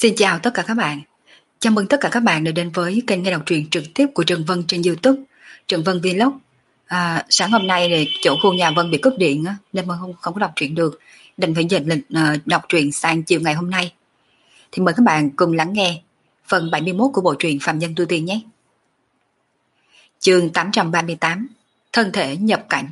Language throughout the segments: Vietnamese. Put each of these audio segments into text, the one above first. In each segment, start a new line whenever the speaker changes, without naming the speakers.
Xin chào tất cả các bạn. Chào mừng tất cả các bạn đã đến với kênh nghe đọc truyện trực tiếp của Trần Vân trên YouTube, Trần Vân Vlog. Sáng hôm nay thì chỗ khu nhà Vân bị cúp điện á, nên Vân không có đọc truyện được, định phải dịch lịch đọc truyện sang chiều ngày hôm nay. Thì mời các bạn cùng lắng nghe phần 71 của bộ truyện Phạm Nhân Tu Tiên nhé. Chương 838, thân thể nhập cảnh.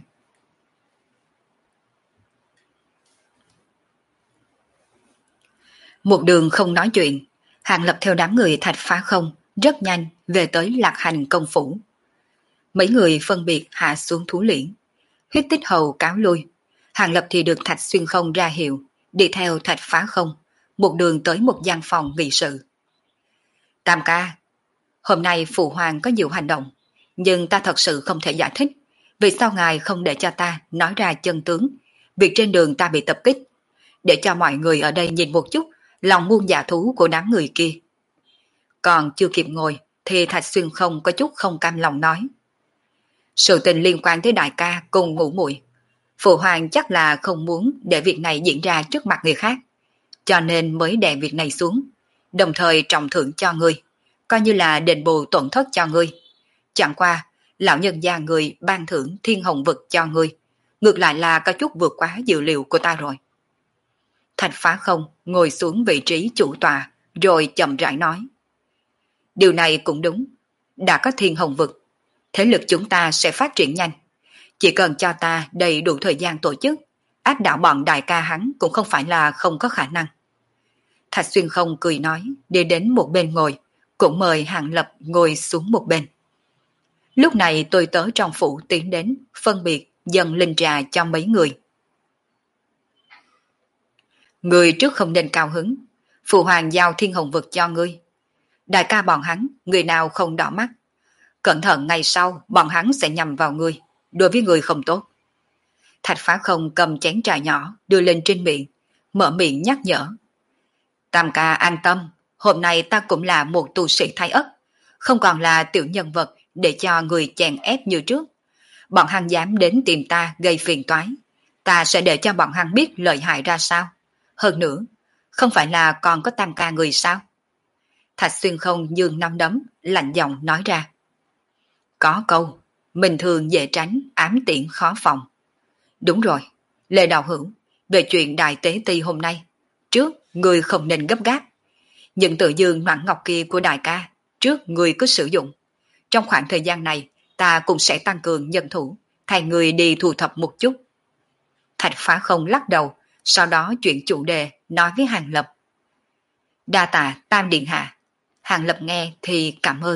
Một đường không nói chuyện, Hàng Lập theo đám người Thạch Phá Không rất nhanh về tới Lạc Hành công phủ. Mấy người phân biệt hạ xuống thú liễn, Huyết Tích Hầu cáo lui, Hàng Lập thì được Thạch Xuyên Không ra hiệu, đi theo Thạch Phá Không, một đường tới một gian phòng nghị sự. Tam ca, hôm nay Phụ Hoàng có nhiều hành động, nhưng ta thật sự không thể giải thích, vì sao ngài không để cho ta nói ra chân tướng, việc trên đường ta bị tập kích, để cho mọi người ở đây nhìn một chút lòng muôn dạ thú của đám người kia. Còn chưa kịp ngồi thì Thạch Xuyên Không có chút không cam lòng nói. Sự tình liên quan tới đại ca cùng ngũ muội, Phụ Hoàng chắc là không muốn để việc này diễn ra trước mặt người khác, cho nên mới đè việc này xuống, đồng thời trọng thưởng cho ngươi, coi như là đền bù tổn thất cho ngươi. Chẳng qua, lão nhân gia người ban thưởng Thiên Hồng Vực cho ngươi, ngược lại là có chút vượt quá dự liệu của ta rồi. Thạch Phá Không ngồi xuống vị trí chủ tọa, rồi chậm rãi nói. Điều này cũng đúng, đã có Thiên Hồng Vực, thế lực chúng ta sẽ phát triển nhanh. Chỉ cần cho ta đầy đủ thời gian tổ chức, áp đảo bọn đại ca hắn cũng không phải là không có khả năng. Thạch Xuyên Không cười nói, đi đến một bên ngồi, cũng mời Hàng Lập ngồi xuống một bên. Lúc này tôi tớ trong phủ tiến đến, phân biệt dần linh trà cho mấy người. Người trước không nên cao hứng, Phụ Hoàng giao Thiên Hồng Vực cho ngươi. Đại ca bọn hắn, người nào không đỏ mắt. Cẩn thận ngày sau, bọn hắn sẽ nhầm vào ngươi, đối với người không tốt. Thạch Phá Không cầm chén trà nhỏ, đưa lên trên miệng, mở miệng nhắc nhở. Tam ca an tâm, hôm nay ta cũng là một tu sĩ thái ất, không còn là tiểu nhân vật để cho người chèn ép như trước. Bọn hắn dám đến tìm ta gây phiền toái, ta sẽ để cho bọn hắn biết lợi hại ra sao. Hơn nữa, không phải là còn có tam ca người sao? Thạch Xuyên Không dương nắm đấm, lạnh giọng nói ra. Có câu, bình thường dễ tránh, ám tiện khó phòng. Đúng rồi, Lê Đạo Hữu, về chuyện đại tế ti hôm nay, trước người không nên gấp gáp. Những tự dương noãn ngọc kia của đại ca, trước người cứ sử dụng. Trong khoảng thời gian này, ta cũng sẽ tăng cường nhân thủ, thay người đi thu thập một chút. Thạch Phá Không lắc đầu, sau đó chuyển chủ đề nói với Hàng Lập. Đa tạ Tam Điện Hạ. Hàng Lập nghe thì cảm ơn.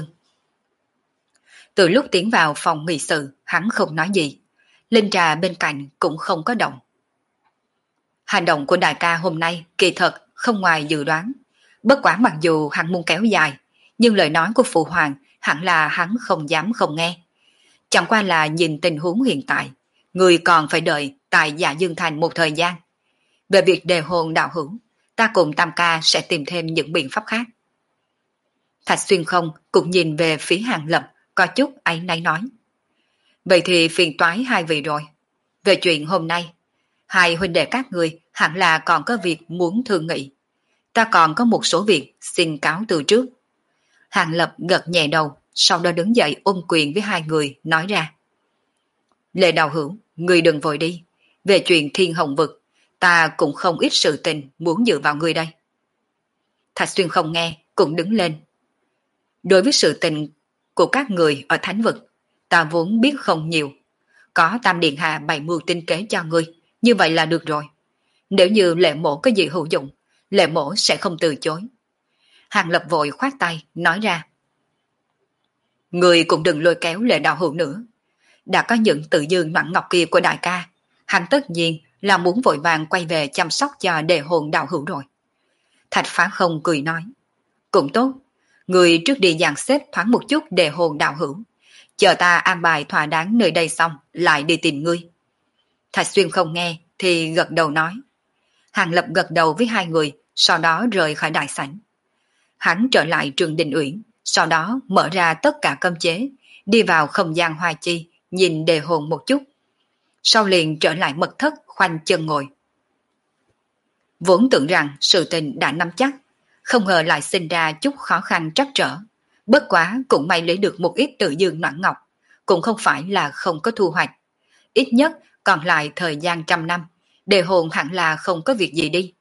Từ lúc tiến vào phòng nghị sự, hắn không nói gì. Linh trà bên cạnh cũng không có động. Hành động của đại ca hôm nay kỳ thật không ngoài dự đoán. Bất quả mặc dù hắn muốn kéo dài, nhưng lời nói của Phụ Hoàng hẳn là hắn không dám không nghe. Chẳng qua là nhìn tình huống hiện tại, người còn phải đợi tại Dạ Dương Thành một thời gian. Về việc đề hồn đạo hữu, ta cùng Tam ca sẽ tìm thêm những biện pháp khác. Thạch Xuyên Không cũng nhìn về phía Hàng Lập, có chút áy náy nói. Vậy thì phiền toái hai vị rồi. Về chuyện hôm nay, hai huynh đệ các người hẳn là còn có việc muốn thương nghị. Ta còn có một số việc xin cáo từ trước. Hàng Lập gật nhẹ đầu, sau đó đứng dậy ôm quyền với hai người, nói ra. Lê Đạo Hữu, người đừng vội đi. Về chuyện Thiên Hồng Vực, ta cũng không ít sự tình muốn dựa vào người đây. Thạch Xuyên Không nghe, cũng đứng lên. Đối với sự tình của các người ở Thánh Vực, ta vốn biết không nhiều. Có Tam Điện Hạ bày mưu tinh kế cho ngươi, như vậy là được rồi. Nếu như Lệ Mổ có gì hữu dụng, Lệ Mổ sẽ không từ chối. Hàng Lập vội khoát tay, nói ra. Người cũng đừng lôi kéo Lệ Đạo Hữu nữa. Đã có những tự dương noãn ngọc kia của đại ca, hắn tất nhiên là muốn vội vàng quay về chăm sóc cho đề hồn đạo hữu rồi. Thạch Phá Không cười nói. Cũng tốt, người trước đi dàn xếp thoáng một chút đề hồn đạo hữu. Chờ ta an bài thỏa đáng nơi đây xong, lại đi tìm ngươi. Thạch Xuyên Không nghe, thì gật đầu nói. Hàng Lập gật đầu với hai người, sau đó rời khỏi đại sảnh. Hắn trở lại Trường Đình Uyển, sau đó mở ra tất cả cấm chế, đi vào không gian hoa chi, nhìn đề hồn một chút. Sau liền trở lại mật thất khoanh chân ngồi. Vốn tưởng rằng sự tình đã nắm chắc, Không ngờ lại sinh ra chút khó khăn trắc trở. Bất quá cũng may lấy được một ít tự dương noãn ngọc, cũng không phải là không có thu hoạch. Ít nhất còn lại thời gian 100 năm, đề hồn hẳn là không có việc gì đi.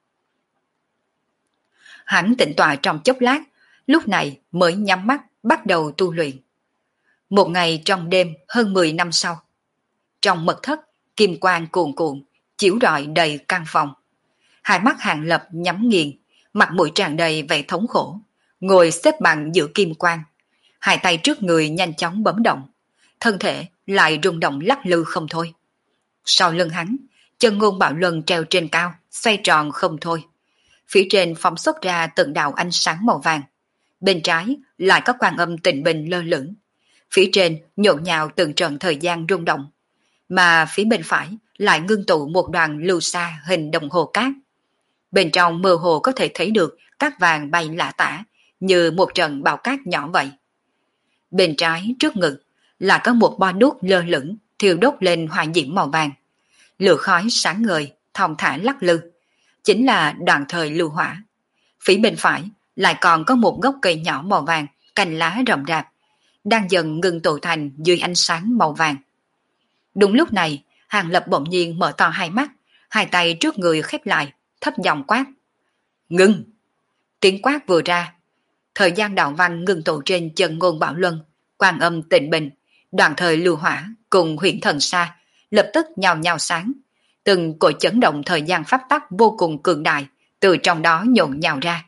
Hắn tĩnh tọa trong chốc lát, lúc này mới nhắm mắt bắt đầu tu luyện. Một ngày trong đêm hơn 10 năm sau, trong mật thất, kim quang cuồn cuộn, chiếu rọi đầy căn phòng. Hai mắt Hàng Lập nhắm nghiền, mặt mũi tràn đầy vẻ thống khổ, ngồi xếp bằng giữa kim quang. Hai tay trước người nhanh chóng bấm động, thân thể lại rung động lắc lư không thôi. Sau lưng hắn, chân ngôn bạo luân treo trên cao, xoay tròn không thôi. Phía trên phóng xuất ra từng đạo ánh sáng màu vàng. Bên trái lại có quan âm tịnh bình lơ lửng. Phía trên nhộn nhạo từng trận thời gian rung động. Mà phía bên phải lại ngưng tụ một đoàn lưu sa hình đồng hồ cát. Bên trong mơ hồ có thể thấy được cát vàng bay lả tả, như một trận bão cát nhỏ vậy. Bên trái trước ngực là có một bo đuốc lơ lửng, thiêu đốt lên hỏa diễm màu vàng. Lửa khói sáng ngời, thong thả lắc lư, chính là đoạn thời lưu hỏa. Phía bên phải lại còn có một gốc cây nhỏ màu vàng, cành lá rậm rạp, đang dần ngưng tụ thành dưới ánh sáng màu vàng. Đúng lúc này, Hàng Lập bỗng nhiên mở to hai mắt, hai tay trước người khép lại, thấp giọng quát. Ngưng! Tiếng quát vừa ra, thời gian đạo văn ngưng tụ trên chân ngôn bảo luân, quan âm tịnh bình, đoạn thời lưu hỏa cùng huyện thần sa, lập tức nhào nhào sáng. Từng cội chấn động thời gian pháp tắc vô cùng cường đại, từ trong đó nhộn nhào ra.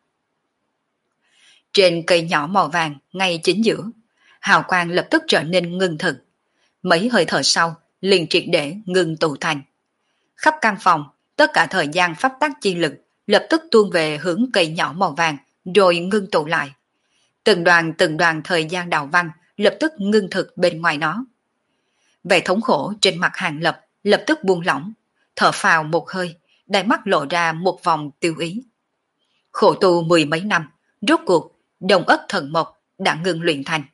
Trên cây nhỏ màu vàng, ngay chính giữa, hào quang lập tức trở nên ngưng thực. Mấy hơi thở sau, liền triệt để ngưng tụ thành. Khắp căn phòng, tất cả thời gian pháp tắc chi lực lập tức tuôn về hướng cây nhỏ màu vàng, rồi ngưng tụ lại. Từng đoàn thời gian đạo văn lập tức ngưng thực bên ngoài nó. Vẻ thống khổ trên mặt Hàng Lập lập tức buông lỏng, thở phào một hơi, đáy mắt lộ ra một vòng tiêu ý. Khổ tu 10 mấy năm, rốt cuộc, đồng ất thần mộc đã ngừng luyện thành.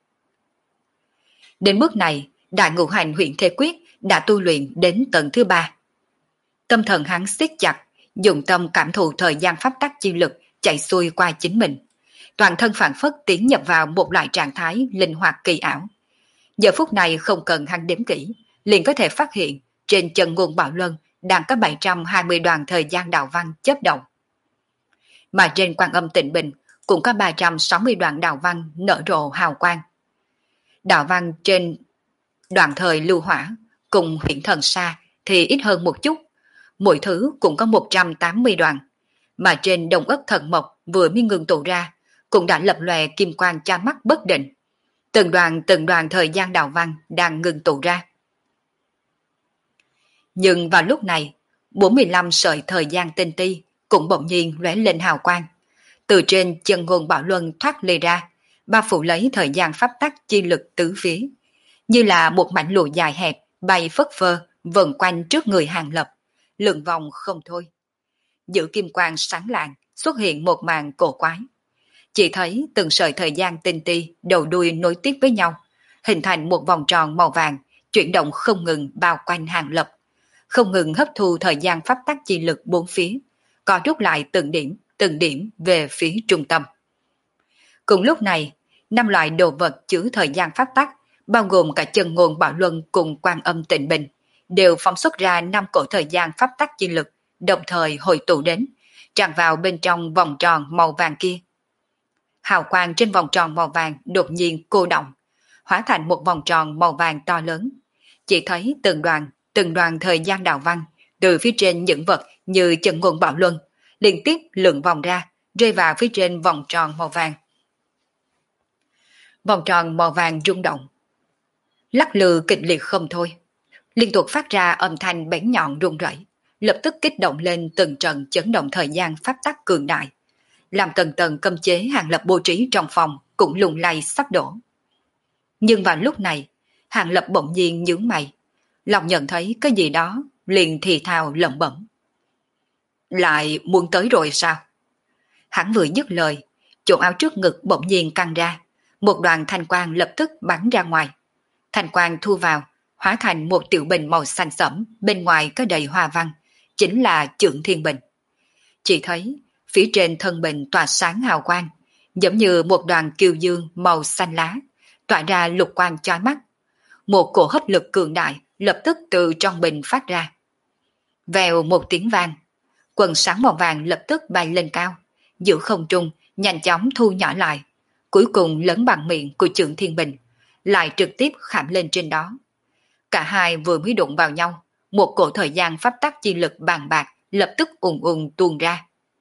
Đến bước này, đại ngũ hành huyện Thế Quyết đã tu luyện đến tầng thứ 3. Tâm thần hắn siết chặt, dùng tâm cảm thụ thời gian pháp tắc chi lực chạy xuôi qua chính mình. Toàn thân phản phất tiến nhập vào một loại trạng thái linh hoạt kỳ ảo. Giờ phút này không cần hắn đếm kỹ, liền có thể phát hiện trên chân ngôn bảo luân đang có 720 đoàn thời gian đạo văn chớp động. Mà trên quan âm tịnh bình cũng có 360 đoạn đạo văn nở rộ hào quang. Đạo văn trên đoạn thời lưu hỏa cùng huyện thần sa thì ít hơn một chút, mỗi thứ cũng có 180 đoạn, mà trên đồng ất thần mộc vừa mới ngừng tụ ra cũng đã lập lòe kim quang cha mắt bất định. Từng đoàn thời gian đạo văn đang ngừng tụ ra. Nhưng vào lúc này, 45 sợi thời gian tinh ti cũng bỗng nhiên lóe lên hào quang. Từ trên chân ngôn bảo luân thoát lê ra, bao phủ lấy thời gian pháp tắc chi lực tứ phía, như là một mảnh lụa dài hẹp bay phất phơ vần quanh trước người Hàng Lập, lượn vòng không thôi. Giữa kim quang sáng lạng xuất hiện một màn cổ quái. Chỉ thấy từng sợi thời gian tinh ti đầu đuôi nối tiếp với nhau, hình thành một vòng tròn màu vàng, chuyển động không ngừng bao quanh Hàng Lập, không ngừng hấp thu thời gian pháp tắc chi lực bốn phía, co rút lại từng điểm về phía trung tâm. Cùng lúc này, 5 loại đồ vật chứa thời gian pháp tắc, bao gồm cả chân ngôn bảo luân cùng quan âm tịnh bình, đều phóng xuất ra 5 cổ thời gian pháp tắc chi lực, đồng thời hội tụ đến, tràn vào bên trong vòng tròn màu vàng kia. Hào quang trên vòng tròn màu vàng đột nhiên cô động, hóa thành một vòng tròn màu vàng to lớn. Chỉ thấy từng đoàn thời gian đạo văn, từ phía trên những vật như chân ngôn bảo luân, liên tiếp lượn vòng ra, rơi vào phía trên vòng tròn màu vàng. Vòng tròn màu vàng rung động, lắc lư kịch liệt không thôi, liên tục phát ra âm thanh bén nhọn rung rẩy, lập tức kích động lên từng trận chấn động thời gian pháp tắc cường đại, làm tầng tầng cấm chế Hàng Lập bố trí trong phòng cũng lung lay sắp đổ. Nhưng vào lúc này, Hàng Lập bỗng nhiên nhướng mày, lòng nhận thấy cái gì đó, liền thì thào lẩm bẩm. Lại muốn tới rồi sao? Hắn vừa dứt lời, chỗ áo trước ngực bỗng nhiên căng ra, một đoàn thanh quang lập tức bắn ra ngoài. Thanh quang thu vào, hóa thành một tiểu bình màu xanh sẫm, bên ngoài có đầy hoa văn, chính là Chưởng Thiên Bình. Chỉ thấy phía trên thân bình tỏa sáng hào quang, giống như một đoàn kiều dương màu xanh lá, tỏa ra lục quang chói mắt. Một cổ hấp lực cường đại lập tức từ trong bình phát ra. Vèo một tiếng vang, quần sáng màu vàng lập tức bay lên cao, giữa không trung nhanh chóng thu nhỏ lại, cuối cùng lớn bằng miệng của Trượng Thiên Bình, lại trực tiếp khảm lên trên đó. Cả hai vừa mới đụng vào nhau, một cổ thời gian pháp tắc chi lực bàn bạc lập tức ùn ùn tuôn ra.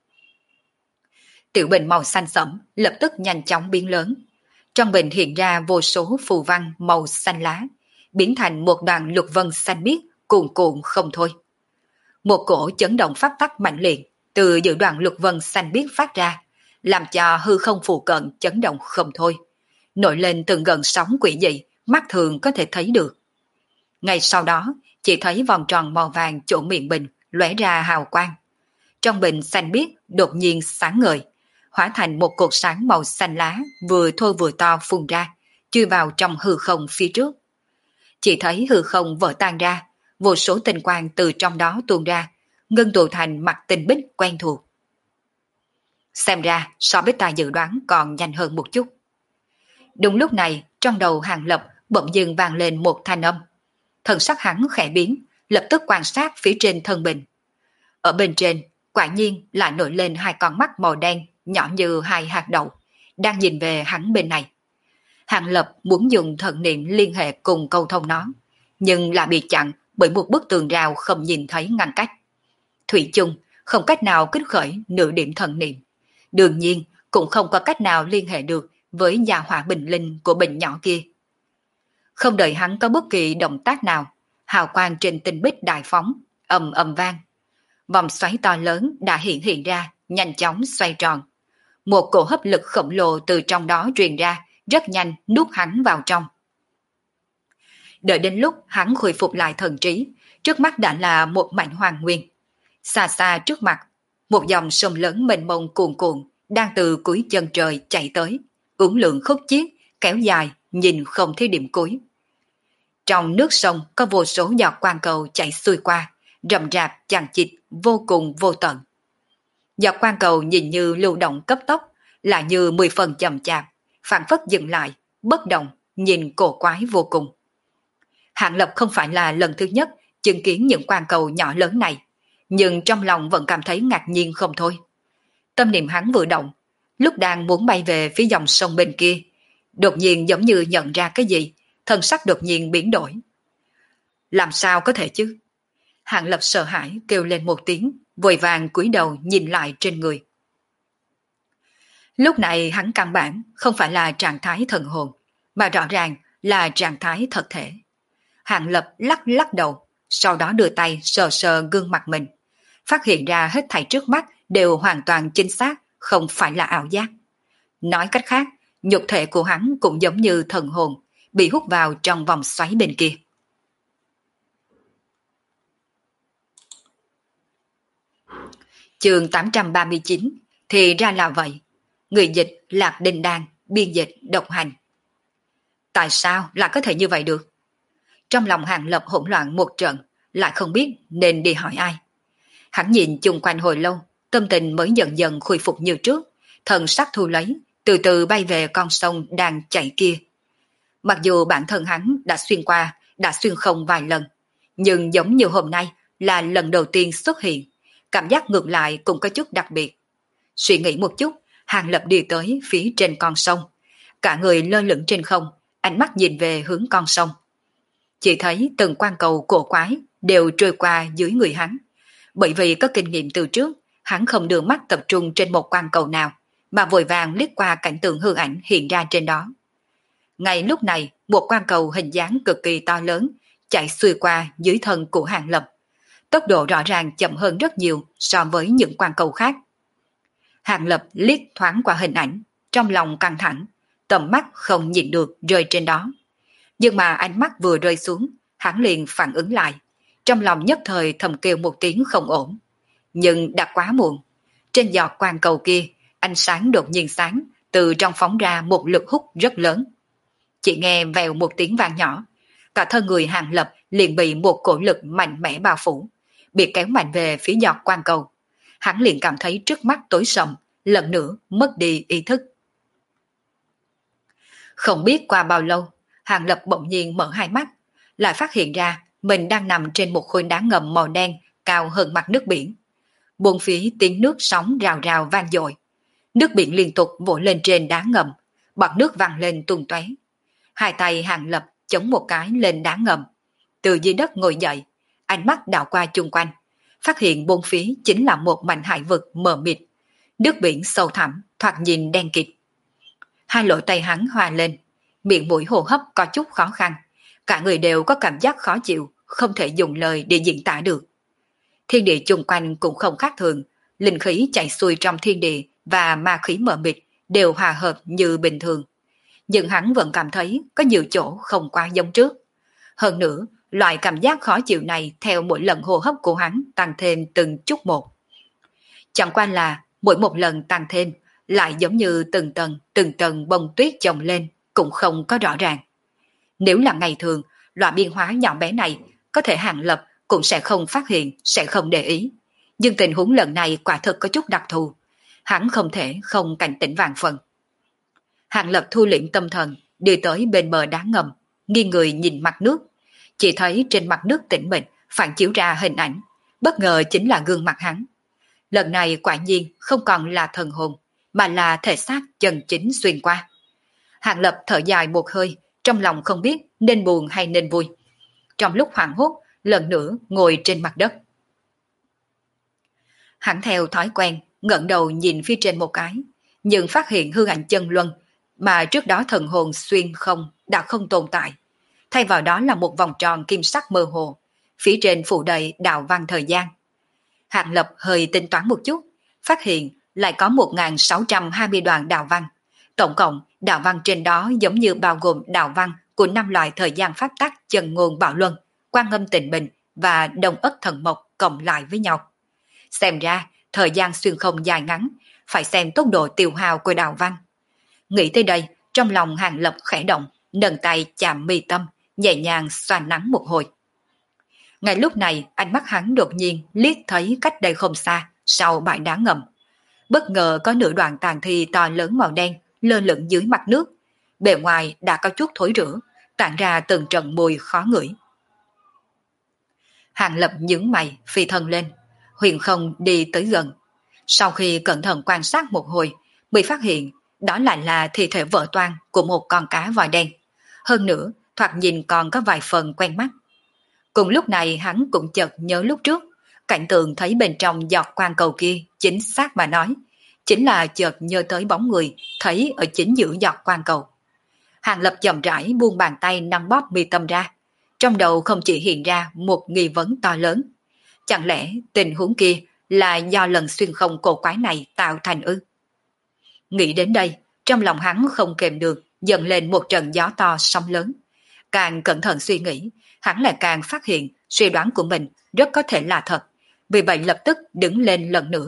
Tiểu bình màu xanh sẫm lập tức nhanh chóng biến lớn. Trong bình hiện ra vô số phù văn màu xanh lá, biến thành một đoàn lục vân xanh biếc cuồn cuộn không thôi. Một cổ chấn động pháp tắc mạnh liệt từ giữa đoàn lục vân xanh biếc phát ra, làm cho hư không phụ cận chấn động không thôi, nổi lên từng gần sóng quỷ dị, mắt thường có thể thấy được. Ngay sau đó, chỉ thấy vòng tròn màu vàng chỗ miệng bình lóe ra hào quang. Trong bình xanh biếc đột nhiên sáng ngời, hóa thành một cột sáng màu xanh lá vừa thô vừa to phun ra, chui vào trong hư không phía trước. Chỉ thấy hư không vỡ tan ra, vô số tinh quang từ trong đó tuôn ra, ngưng tụ thành mặt tinh bích quen thuộc. Xem ra so với ta dự đoán còn nhanh hơn một chút. Đúng lúc này, trong đầu Hàng Lập bỗng dưng vang lên một thanh âm. Thần sắc hắn khẽ biến, lập tức quan sát phía trên thân bình. Ở bên trên, quả nhiên lại nổi lên hai con mắt màu đen, nhỏ như hai hạt đậu, đang nhìn về hắn bên này. Hàng Lập muốn dùng thần niệm liên hệ cùng câu thông nó, nhưng lại bị chặn bởi một bức tường rào không nhìn thấy ngăn cách. Thủy chung không cách nào kích khởi nửa điểm thần niệm, đương nhiên cũng không có cách nào liên hệ được với gia hỏa bình linh của bình nhỏ kia. Không đợi hắn có bất kỳ động tác nào, hào quang trên tinh bích đại phóng, ầm ầm vang. Vòng xoáy to lớn đã hiện ra, nhanh chóng xoay tròn. Một cổ hấp lực khổng lồ từ trong đó truyền ra, rất nhanh nuốt hắn vào trong. Đợi đến lúc hắn khôi phục lại thần trí, trước mắt đã là một mảnh hoàng nguyên. Xa xa trước mặt, một dòng sông lớn mênh mông cuồn cuộn đang từ cuối chân trời chạy tới, uốn lượn khúc chiết, kéo dài, nhìn không thấy điểm cuối. Trong nước sông có vô số giọt quang cầu chạy xuôi qua, rầm rạp chằng chịt, vô cùng vô tận. Giọt quang cầu nhìn như lưu động cấp tốc, lại như 10 phần chậm chạp, phản phất dừng lại, bất động, nhìn cổ quái vô cùng. Hạng Lập không phải là lần thứ nhất chứng kiến những quang cầu nhỏ lớn này, nhưng trong lòng vẫn cảm thấy ngạc nhiên không thôi. Tâm niệm hắn vừa động, lúc đang muốn bay về phía dòng sông bên kia, đột nhiên giống như nhận ra cái gì, thân sắc đột nhiên biến đổi. Làm sao có thể chứ? Hạng Lập sợ hãi kêu lên một tiếng, vội vàng cúi đầu nhìn lại trên người. Lúc này hắn căn bản không phải là trạng thái thần hồn, mà rõ ràng là trạng thái thật thể. Hạng Lập lắc lắc đầu, sau đó đưa tay sờ sờ gương mặt mình, phát hiện ra hết thảy trước mắt đều hoàn toàn chính xác, không phải là ảo giác. Nói cách khác, nhục thể của hắn cũng giống như thần hồn, bị hút vào trong vòng xoáy bên kia. Chương 839, thì ra là vậy. Người dịch Lạc Đinh Đan, biên dịch Độc Hành. Tại sao lại có thể như vậy được? Trong lòng Hàng Lập hỗn loạn một trận, lại không biết nên đi hỏi ai. Hắn nhìn chung quanh hồi lâu, tâm tình mới dần dần khôi phục như trước, thần sắc thu lấy, từ từ bay về con sông đang chảy kia. Mặc dù bản thân hắn đã xuyên không vài lần, nhưng giống như hôm nay là lần đầu tiên xuất hiện, cảm giác ngược lại cũng có chút đặc biệt. Suy nghĩ một chút, Hàng Lập đi tới phía trên con sông, cả người lơ lửng trên không, ánh mắt nhìn về hướng con sông. Chỉ thấy từng quang cầu cổ quái đều trôi qua dưới người hắn. Bởi vì có kinh nghiệm từ trước, hắn không đưa mắt tập trung trên một quang cầu nào, mà vội vàng liếc qua cảnh tượng hư ảnh hiện ra trên đó. Ngay lúc này, một quang cầu hình dáng cực kỳ to lớn chạy xuôi qua dưới thân của Hàng Lập. Tốc độ rõ ràng chậm hơn rất nhiều so với những quang cầu khác. Hàng Lập liếc thoáng qua hình ảnh, trong lòng căng thẳng, tầm mắt không nhìn được rơi trên đó. Nhưng mà ánh mắt vừa rơi xuống, hắn liền phản ứng lại, trong lòng nhất thời thầm kêu một tiếng không ổn. Nhưng đã quá muộn, trên giọt quang cầu kia, ánh sáng đột nhiên sáng, từ trong phóng ra một lực hút rất lớn. Chỉ nghe vèo một tiếng vang nhỏ, cả thân người Hàng Lập liền bị một cổ lực mạnh mẽ bao phủ, bị kéo mạnh về phía giọt quang cầu. hắn liền cảm thấy trước mắt tối sầm, lần nữa mất đi ý thức. Không biết qua bao lâu, Hàng Lập bỗng nhiên mở hai mắt, lại phát hiện ra mình đang nằm trên một khối đá ngầm màu đen cao hơn mặt nước biển. Bốn phía tiếng nước sóng rào rào vang dội. Nước biển liên tục vỗ lên trên đá ngầm, bọt nước văng lên tung tóe. Hai tay Hàng Lập chống một cái lên đá ngầm, từ dưới đất ngồi dậy, ánh mắt đảo qua chung quanh, phát hiện bốn phía chính là một mảnh hải vực mờ mịt, nước biển sâu thẳm, thoạt nhìn đen kịt. Hai lỗ tay hắn hòa lên, miệng mũi hô hấp có chút khó khăn, cả người đều có cảm giác khó chịu, không thể dùng lời để diễn tả được. Thiên địa chung quanh cũng không khác thường, linh khí chạy xuôi trong thiên địa và ma khí mờ mịt đều hòa hợp như bình thường. Nhưng hắn vẫn cảm thấy có nhiều chỗ không quá giống trước. Hơn nữa, loại cảm giác khó chịu này theo mỗi lần hô hấp của hắn tăng thêm từng chút một. Chẳng qua là mỗi một lần tăng thêm lại giống như từng tầng bông tuyết chồng lên, cũng không có rõ ràng. Nếu là ngày thường, loại biến hóa nhỏ bé này có thể Hàng Lập cũng sẽ không phát hiện, sẽ không để ý. Nhưng tình huống lần này quả thực có chút đặc thù. Hắn không thể không cảnh tỉnh vạn phần. Hàng Lập thu liễm tâm thần, đi tới bên bờ đá ngầm, nghiêng người nhìn mặt nước. Chỉ thấy trên mặt nước tĩnh mịch phản chiếu ra hình ảnh, bất ngờ chính là gương mặt hắn. Lần này quả nhiên không còn là thần hồn, mà là thể xác chân chính xuyên qua. Hàng Lập thở dài một hơi, trong lòng không biết nên buồn hay nên vui. Trong lúc hoảng hốt, lần nữa ngồi trên mặt đất. Hắn theo thói quen, ngẩng đầu nhìn phía trên một cái, nhưng phát hiện hư ảnh chân luân mà trước đó thần hồn xuyên không đã không tồn tại. Thay vào đó là một vòng tròn kim sắc mơ hồ, phía trên phủ đầy đạo văn thời gian. Hàng Lập hơi tính toán một chút, phát hiện lại có 1.620 đoạn đạo văn. Tổng cộng, đạo văn trên đó giống như bao gồm đạo văn của 5 loại thời gian pháp tắc chân ngôn bảo luân, quan âm tịnh bình và đông ất thần mộc cộng lại với nhau. Xem ra, thời gian xuyên không dài ngắn, phải xem tốc độ tiêu hao của đạo văn. Nghĩ tới đây, trong lòng Hàng Lập khẽ động, nâng tay chạm mi tâm, nhẹ nhàng xoa nắng một hồi. Ngay lúc này, ánh mắt hắn đột nhiên liếc thấy cách đây không xa, sau bãi đá ngầm. Bất ngờ có nửa đoạn tàn thi to lớn màu đen lơ lửng dưới mặt nước. Bề ngoài đã có chút thối rữa, tản ra từng trận mùi khó ngửi. Hàng Lập nhướng mày, phi thân lên, huyền không đi tới gần. Sau khi cẩn thận quan sát một hồi, mới phát hiện đó lại là thi thể vỡ toang của một con cá voi đen. Hơn nữa, thoạt nhìn còn có vài phần quen mắt. Cùng lúc này hắn cũng chợt nhớ lúc trước, cảnh tượng thấy bên trong giọt quang cầu kia chính xác mà nói, chính là chợt nhớ tới bóng người thấy ở chính giữa giọt quang cầu. Hàng Lập chậm rãi buông bàn tay nắm bóp mi tâm ra, trong đầu không chỉ hiện ra một nghi vấn to lớn. Chẳng lẽ tình huống kia là do lần xuyên không cổ quái này tạo thành ư? Nghĩ đến đây, trong lòng hắn không kềm được, dần lên một trận gió to sóng lớn. Càng cẩn thận suy nghĩ, hắn lại càng phát hiện suy đoán của mình rất có thể là thật, vì vậy lập tức đứng lên lần nữa.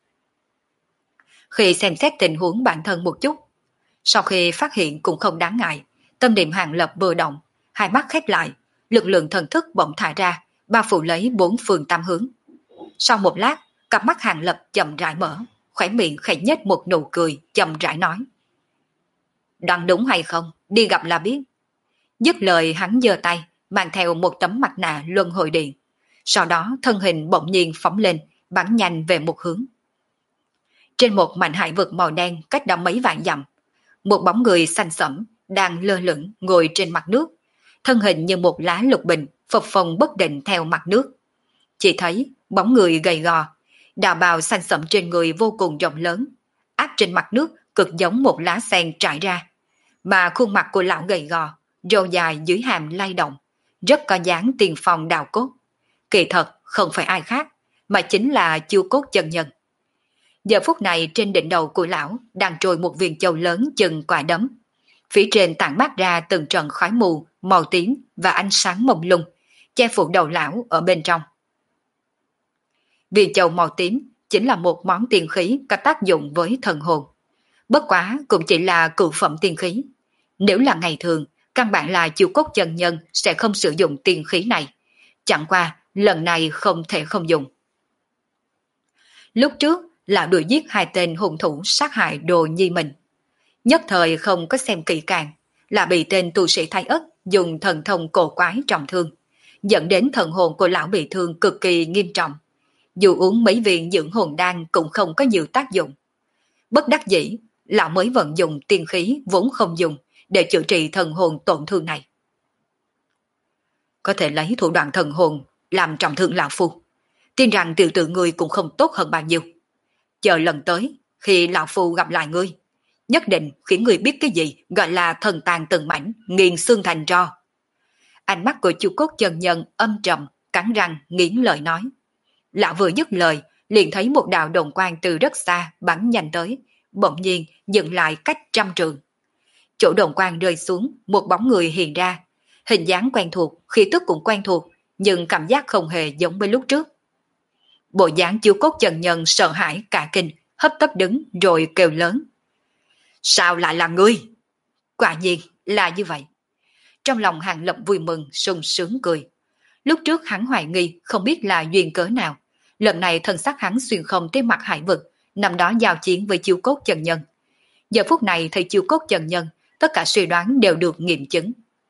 Khi xem xét tình huống bản thân một chút, sau khi phát hiện cũng không đáng ngại, tâm niệm Hàng Lập vừa động, hai mắt khép lại, lực lượng thần thức bỗng thả ra, bao phủ lấy bốn phương tam hướng. Sau một lát, cặp mắt Hàng Lập chậm rãi mở, khóe miệng khẽ nhếch một nụ cười, chậm rãi nói: "Đoán đúng hay không, đi gặp là biết." Dứt lời hắn giơ tay, mang theo một tấm mặt nạ luân hồi điện. Sau đó thân hình bỗng nhiên phóng lên, bắn nhanh về một hướng. Trên một mảnh hải vực màu đen cách đó mấy vạn dặm, một bóng người xanh sẫm đang lơ lửng ngồi trên mặt nước, thân hình như một lá lục bình phập phồng bất định theo mặt nước. Chỉ thấy bóng người gầy gò, đạo bào xanh sẫm trên người vô cùng rộng lớn, áp trên mặt nước cực giống một lá sen trải ra, mà khuôn mặt của lão gầy gò, râu dài dưới hàm lay động, rất có dáng tiền phong đào cốt. Kỳ thật không phải ai khác, mà chính là Chu Cốt chân nhân. Giờ phút này trên đỉnh đầu của lão đang trôi một viên châu lớn chừng quả đấm. Phía trên tản mát ra từng trận khói mù, màu tím và ánh sáng mông lung, che phủ đầu lão ở bên trong. Viên châu màu tím chính là một món tiên khí có tác dụng với thần hồn. Bất quá cũng chỉ là cựu phẩm tiên khí. Nếu là ngày thường, căn bản là Chu Cốt chân nhân sẽ không sử dụng tiên khí này. Chẳng qua lần này không thể không dùng. Lúc trước, lão đuổi giết hai tên hung thủ sát hại Đồ Nhi mình. Nhất thời không có xem kỹ càng, là bị tên tu sĩ Thái Ất dùng thần thông cổ quái trọng thương, dẫn đến thần hồn của lão bị thương cực kỳ nghiêm trọng. Dù uống mấy viên dưỡng hồn đan cũng không có nhiều tác dụng. Bất đắc dĩ, lão mới vận dụng tiên khí vốn không dùng để chữa trị thần hồn tổn thương này. Có thể lấy thủ đoạn thần hồn làm trọng thương lão phu. Tin rằng tiểu tử ngươi cũng không tốt hơn bao nhiêu. Chờ lần tới, khi lão phu gặp lại ngươi, nhất định khiến ngươi biết cái gì gọi là thần tàn từng mảnh, nghiền xương thành tro. Ánh mắt của Chu Cốt Chân Nhân âm trầm, cắn răng nghiến lợi nói. Lão vừa dứt lời, liền thấy một đạo đồng quang từ rất xa bắn nhanh tới, bỗng nhiên dừng lại cách 100 trượng. Chỗ đồng quang rơi xuống, một bóng người hiện ra, hình dáng quen thuộc, khí tức cũng quen thuộc, nhưng cảm giác không hề giống với lúc trước. Bộ dáng Chu Cốt Chân Nhân sợ hãi cả kinh, hấp tấp đứng rồi kêu lớn. Sao lại là ngươi? Quả nhiên là như vậy. Trong lòng Hàng Lập vui mừng, sung sướng cười. Lúc trước hắn hoài nghi không biết là duyên cớ nào. Lần này thân xác hắn xuyên không tới mặt hải vực, nằm đó giao chiến với Chu Cốt Chân Nhân. Giờ phút này thấy Chu Cốt Chân Nhân, tất cả suy đoán đều được nghiệm chứng.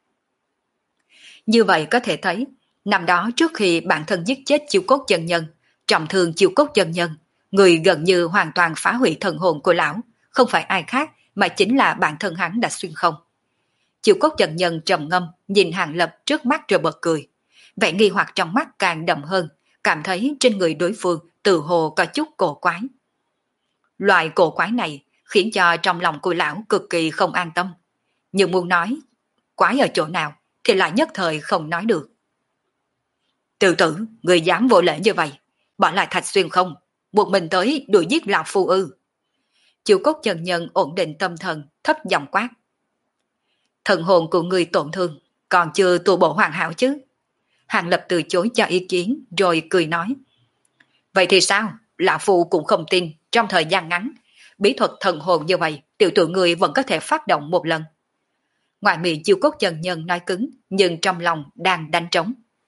Như vậy có thể thấy, năm đó trước khi bản thân giết chết Chu Cốt Chân Nhân, trọng thương Chu Cốt Chân Nhân, người gần như hoàn toàn phá hủy thần hồn của lão, không phải ai khác mà chính là bản thân hắn đã xuyên không. Chu Cốt Chân Nhân trầm ngâm nhìn Hàng Lập trước mắt rồi bật cười. Vẻ nghi hoặc trong mắt càng đậm hơn, cảm thấy trên người đối phương tự hồ có chút cổ quái. Loại cổ quái này khiến cho trong lòng của lão cực kỳ không an tâm. Nhưng muốn nói quái ở chỗ nào thì lại nhất thời không nói được. Tự tử, người dám vô lễ như vậy, bỏ lại Thạch Xuyên không, một mình tới đuổi giết lão phu ư? Chu Cốt Chân Nhân ổn định tâm thần, thấp giọng quát. Thần hồn của người tổn thương, còn chưa tu bổ hoàn hảo chứ? Hàng Lập từ chối cho ý kiến rồi cười nói. Vậy thì sao? Lão phu cũng không tin trong thời gian ngắn, bí thuật thần hồn như vậy, tiểu tử người vẫn có thể phát động một lần. Ngoài miệng Chu Cốt Chân Nhân nói cứng, nhưng trong lòng đang đánh trống.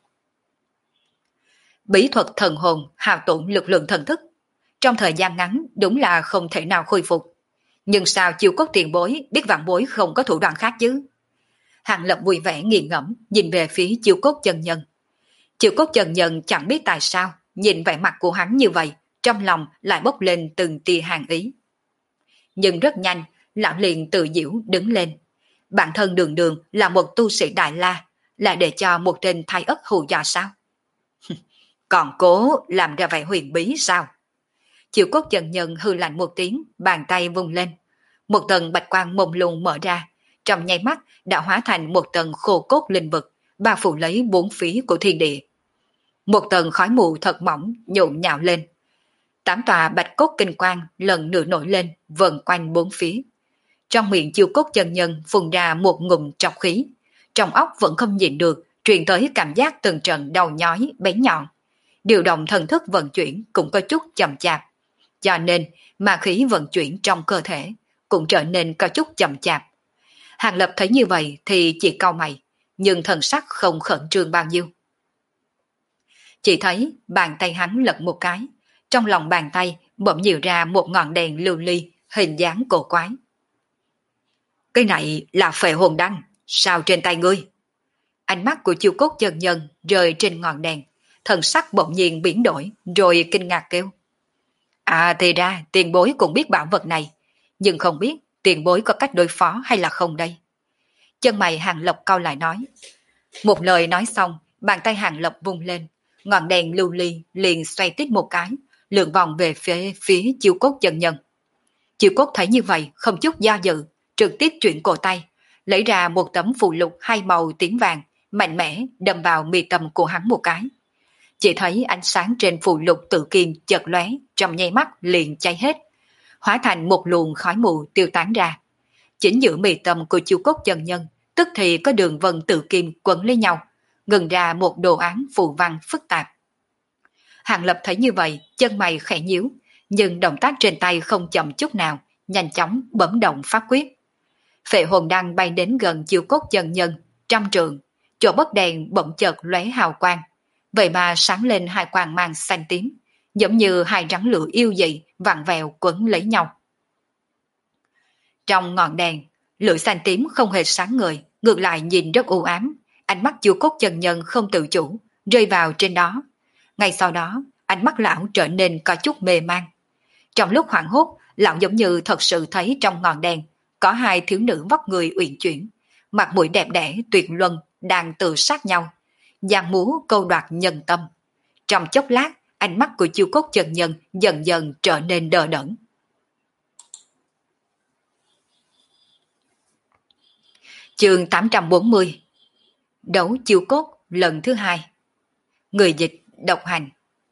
Bí thuật thần hồn hao tổn lực lượng thần thức, trong thời gian ngắn đúng là không thể nào khôi phục. Nhưng sao Chu Cốt tiền bối biết vạn bối không có thủ đoạn khác chứ? Hàng Lập vui vẻ nghiền ngẫm nhìn về phía Chu Cốt Chân Nhân. Chu Cốt Chân Nhân chẳng biết tại sao nhìn vẻ mặt của hắn như vậy, trong lòng lại bốc lên từng tia hàn ý. Nhưng rất nhanh, lão liền tự giễu đứng lên. Bản thân đường đường là một tu sĩ Đại La, lại để cho một tên Thái Ất hù dọa sao? Còn cố làm ra vẻ huyền bí sao? Chu Cốt Chân Nhân hư lạnh một tiếng, bàn tay vung lên. Một tầng bạch quang mông lung mở ra, trong nháy mắt đã hóa thành một tầng khô cốt linh vực, bao phủ lấy bốn phía của thiên địa. Một tầng khói mù thật mỏng nhộn nhạo lên. 8 tòa bạch cốt kinh quang lần nữa nổi lên, vần quanh bốn phía. Trong miệng Chu Cốt Chân Nhân phun ra một ngụm trọc khí, trong óc vẫn không nhịn được, truyền tới cảm giác từng trận đau nhói bén nhọn. Điều động thần thức vận chuyển cũng có chút chậm chạp, cho nên ma khí vận chuyển trong cơ thể cũng trở nên có chút chậm chạp. Hàng Lập thấy như vậy thì chỉ cau mày, nhưng thần sắc không khẩn trương bao nhiêu. Chỉ thấy bàn tay hắn lật một cái, trong lòng bàn tay bỗng nhiều ra một ngọn đèn lưu ly hình dáng cổ quái. Cái này là phệ hồn đăng, sao trên tay ngươi? Ánh mắt của Chu Cốt Chân Nhân rơi trên ngọn đèn, thần sắc bỗng nhiên biến đổi rồi kinh ngạc kêu. À thì ra tiền bối cũng biết bảo vật này, nhưng không biết tiền bối có cách đối phó hay là không đây? Chân mày Hàng Lập cau lại nói. Một lời nói xong, bàn tay Hàng Lập vung lên, ngọn đèn lưu ly liền xoay tít một cái, lượn vòng về phía Chu Cốt Chân Nhân. Chu Cốt thấy như vậy không chút do dự, trực tiếp chuyển cổ tay, lấy ra một tấm phù lục hai màu tím vàng, mạnh mẽ đâm vào mi tâm của hắn một cái. Chỉ thấy ánh sáng trên phù lục tự kim chợt lóe, trong nháy mắt liền cháy hết, hóa thành một luồng khói mù tiêu tán ra. Chính giữa mi tâm của Chu Cốt Chân Nhân, tức thì có đường vân tự kim quấn lấy nhau, ngừng ra một đồ án phù văn phức tạp. Hàng Lập thấy như vậy, chân mày khẽ nhíu, nhưng động tác trên tay không chậm chút nào, nhanh chóng bấm động pháp quyết. Phệ hồn đăng bay đến gần Chu Cốt Chân Nhân, 100 trượng, chỗ bấc đèn bỗng chợt lóe hào quang, vậy mà sáng lên hai quang mang xanh tím, giống như hai rắn lửa yêu dị vặn vẹo quấn lấy nhau. Trong ngọn đèn, lửa xanh tím không hề sáng ngời, ngược lại nhìn rất u ám, ánh mắt Chu Cốt chân nhân không tự chủ, rơi vào trên đó. Ngay sau đó, ánh mắt lão trở nên có chút mê man. Trong lúc hoảng hốt, lão giống như thật sự thấy trong ngọn đèn có hai thiếu nữ vóc người uyển chuyển, mặt mũi đẹp đẽ tuyệt luân đang tự sát nhau, giang múa câu đoạt nhân tâm. Trong chốc lát, ánh mắt của Chu Cốt chân nhân dần dần trở nên đờ đẫn. Chương 840. Đấu Chu Cốt lần thứ hai. Người dịch độc hành.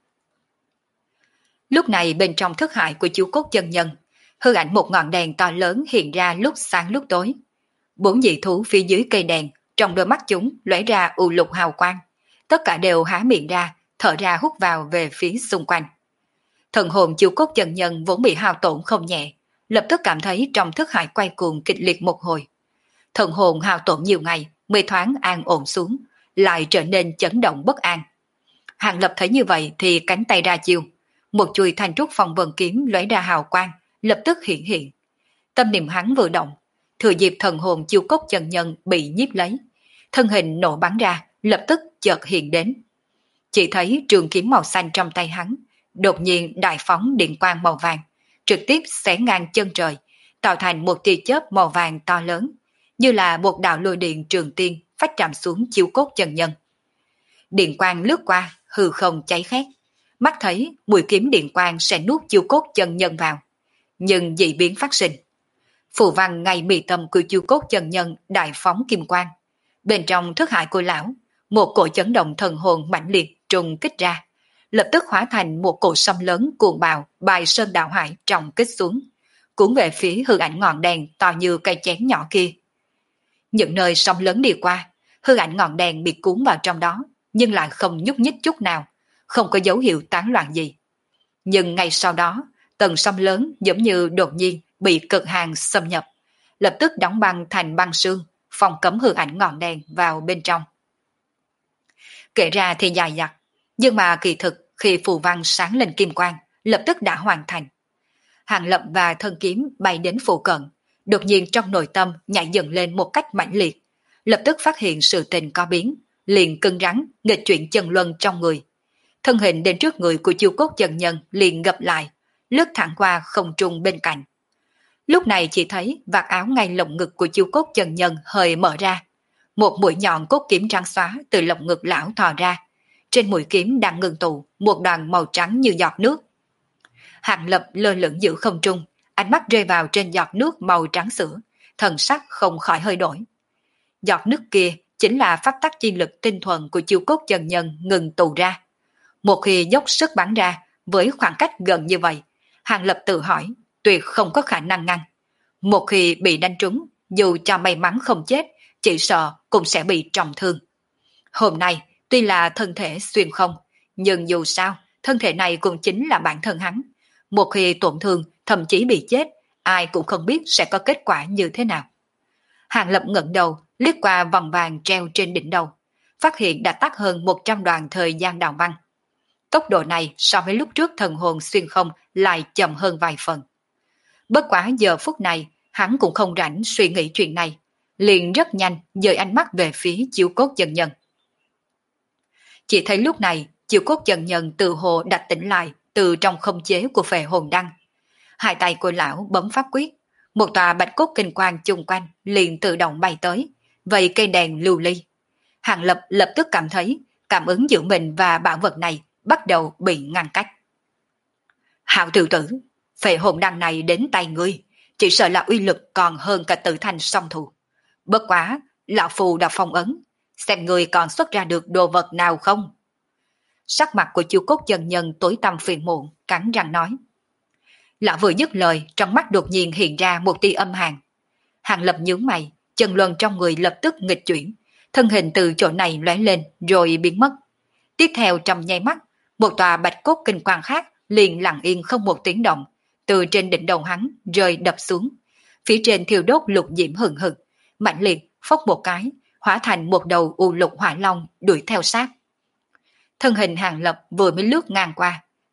Lúc này bên trong thức hải của Chu Cốt chân nhân, hư ảnh một ngọn đèn to lớn hiện ra lúc sáng lúc tối. Bốn dị thú phía dưới cây đèn, trong đôi mắt chúng lóe ra u lục hào quang, tất cả đều há miệng ra, thở ra hút vào về phía xung quanh. Thần hồn Chu Cốt chân nhân vốn bị hao tổn không nhẹ, lập tức cảm thấy trong thức hải quay cuồng kịch liệt một hồi. Thần hồn hao tổn nhiều ngày mới thoáng an ổn xuống, lại trở nên chấn động bất an. Hàng Lập thấy như vậy thì cánh tay ra chiêu, một chuôi thanh trúc phong vân kiếm lóe ra hào quang, lập tức hiện hiện. Tâm niệm hắn vừa động, thừa dịp thần hồn Chu Cốt chân nhân bị nhiếp lấy, thân hình nổ bắn ra, lập tức chợt hiện đến. Chỉ thấy trường kiếm màu xanh trong tay hắn, đột nhiên đại phóng điện quang màu vàng, trực tiếp xé ngang chân trời, tạo thành một tia chớp màu vàng to lớn, như là một đạo lôi điện trường tiên phách chạm xuống Chu Cốt chân nhân. Điện quang lướt qua, hư không cháy khét, mắt thấy mũi kiếm điện quang sẽ nuốt Chu Cốt chân nhân vào. Nhưng dị biến phát sinh. Phù văn ngay mì tâm của Chu Cốt chân nhân đại phóng kim quang. Bên trong thức hải của lão, một cổ chấn động thần hồn mãnh liệt trùng kích ra, lập tức hóa thành một cổ sông lớn cuồng bạo bài sơn đạo hải trọng kích xuống, cuốn về phía hư ảnh ngọn đèn to như cây chén nhỏ kia. Những nơi sông lớn đi qua, hư ảnh ngọn đèn bị cuốn vào trong đó, nhưng lại không nhúc nhích chút nào, không có dấu hiệu tán loạn gì. Nhưng ngay sau đó, tầng sông lớn giống như đột nhiên bị cực hàn xâm nhập, lập tức đóng băng thành băng sương, phòng cấm hư ảnh ngọn đèn vào bên trong. Kể ra thì dài dặt, nhưng mà kỳ thực khi phù văn sáng lên kim quang, lập tức đã hoàn thành. Hàng Lập và thân kiếm bay đến phụ cận, đột nhiên trong nội tâm nhảy dựng lên một cách mãnh liệt, lập tức phát hiện sự tình có biến, liền cứng rắn nghịch chuyển chân luân trong người. Thân hình đến trước người của Chu Cốt chân nhân liền gập lại, lướt thẳng qua không trung bên cạnh. Lúc này chỉ thấy vạt áo ngay lồng ngực của Chu Cốt chân nhân hơi mở ra, một mũi nhọn cốt kiếm trắng xóa từ lồng ngực lão thò ra, trên mũi kiếm đang ngưng tụ một đoàn màu trắng như giọt nước. Hàng Lập lơ lửng giữa không trung, ánh mắt rơi vào trên giọt nước màu trắng sữa, thần sắc không khỏi hơi đổi. Giọt nước kia chính là pháp tắc chi lực tinh thuần của Chu Cốt chân nhân ngừng tụ ra. Một khi dốc sức bắn ra với khoảng cách gần như vậy, Hàng Lập tự hỏi tuyệt không có khả năng ngăn. Một khi bị đánh trúng, dù cho may mắn không chết, chỉ sợ cũng sẽ bị trọng thương. Hôm nay tuy là thân thể xuyên không, nhưng dù sao thân thể này cũng chính là bản thân hắn. Một khi tổn thương, thậm chí bị chết, ai cũng không biết sẽ có kết quả như thế nào. Hàng Lập ngẩng đầu, liếc qua vòng vàng treo trên đỉnh đầu, phát hiện đã tắt hơn 100 đoạn thời gian đào băng. Tốc độ này so với lúc trước thần hồn xuyên không lại chậm hơn vài phần. Bất quá giờ phút này, hắn cũng không rảnh suy nghĩ chuyện này, liền rất nhanh dời ánh mắt về phía Chiêu Cốt chân nhân. Chỉ thấy lúc này, Chiêu Cốt chân nhân từ hồ đã tỉnh lại từ trong không chế của phệ hồn đăng. Hai tay của lão bấm pháp quyết, một tòa bạch cốt kinh quang chung quanh liền tự động bay tới, vây cây đèn lưu ly. Hàng Lập lập tức cảm thấy cảm ứng giữa mình và bảo vật này bắt đầu bị ngăn cách. Hạo tiểu tử, phệ hồn đăng này đến tay ngươi, chỉ sợ là uy lực còn hơn cả Tử Thanh song thủ. Bất quá, lão phù đã phong ấn, xem ngươi còn xuất ra được đồ vật nào không? Sắc mặt của Chu Cốt chân nhân tối tăm phiền muộn, cắn răng nói. Lão vừa dứt lời, trong mắt đột nhiên hiện ra một tia âm hàn. Hàng Lập nhướng mày, chân luân trong người lập tức nghịch chuyển, thân hình từ chỗ này lóe lên rồi biến mất. Tiếp theo trong nháy mắt, một tòa bạch cốt kinh quang khác liền lặng yên không một tiếng động, từ trên đỉnh đầu hắn rơi đập xuống. Phía trên thiêu đốt lục diễm hừng hực, mạnh liệt phốc một cái, hóa thành một đầu u lục hỏa long đuổi theo sát. Thân hình Hàng Lập vừa mới lướt ngang qua,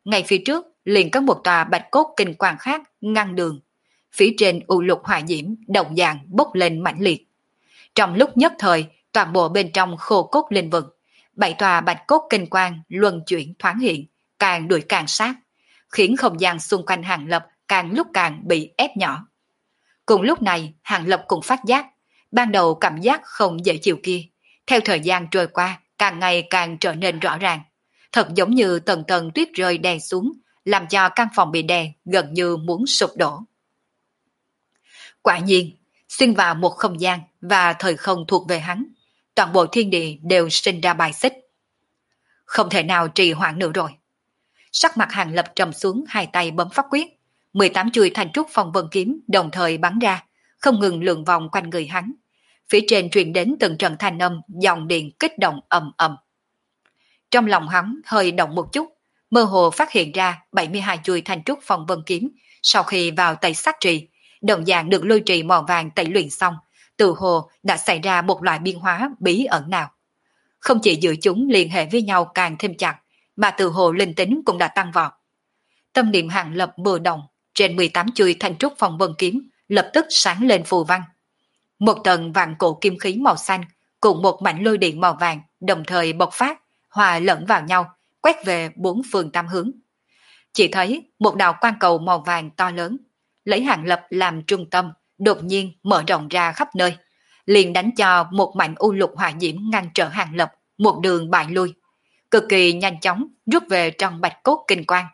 ngay phía trước liền có một tòa bạch cốt kinh quang khác ngăn đường. Phía trên u lục hỏa diễm đồng dạng bốc lên mãnh liệt. Trong lúc nhất thời, toàn bộ bên trong khô cốt linh vực, 7 tòa bạch cốt kinh quang luân chuyển thoáng hiện, càng đuổi càng sát, khiến không gian xung quanh Hàng Lập càng lúc càng bị ép nhỏ. Cùng lúc này, Hàng Lập cũng phát giác, ban đầu cảm giác không dễ chịu kia, theo thời gian trôi qua, càng ngày càng trở nên rõ ràng. Thật giống như tầng tầng tuyết rơi đè xuống, làm cho căn phòng bị đè gần như muốn sụp đổ. Quả nhiên, xuyên vào một không gian và thời không thuộc về hắn, toàn bộ thiên địa đều sinh ra bài xích. Không thể nào trì hoãn nữa rồi. Sắc mặt Hàng Lập trầm xuống, hai tay bấm pháp quyết, 18 chuôi thanh trúc phong vân kiếm đồng thời bắn ra, không ngừng lượn vòng quanh người hắn. Phía trên truyền đến từng trận thanh âm, dòng điện kích động ầm ầm. Trong lòng hắn hơi động một chút, mơ hồ phát hiện ra 72 chuôi thanh trúc phong vân kiếm sau khi vào tay sát trì, đồng dạng được lôi trì màu vàng tẩy luyện xong, từ hồ đã xảy ra một loại biến hóa bí ẩn nào. Không chỉ giữa chúng liên hệ với nhau càng thêm chặt, mà từ hồ linh tính cũng đã tăng vọt. Tâm niệm Hàng Lập vừa động, trên 18 chuôi thanh trúc phong vân kiếm lập tức sáng lên phù văn. Một tầng vạn cổ kim khí màu xanh cùng một mảnh lôi điện màu vàng đồng thời bộc phát, hòa lẫn vào nhau, quét về bốn phương tám hướng. Chỉ thấy một đạo quang cầu màu vàng to lớn, lấy Hàng Lập làm trung tâm, đột nhiên mở rộng ra khắp nơi, liền đánh cho một mảnh u lục hỏa diễm ngăn trở Hàng Lập, một đường bại lui, cực kỳ nhanh chóng rút về trong bạch cốt kinh quang.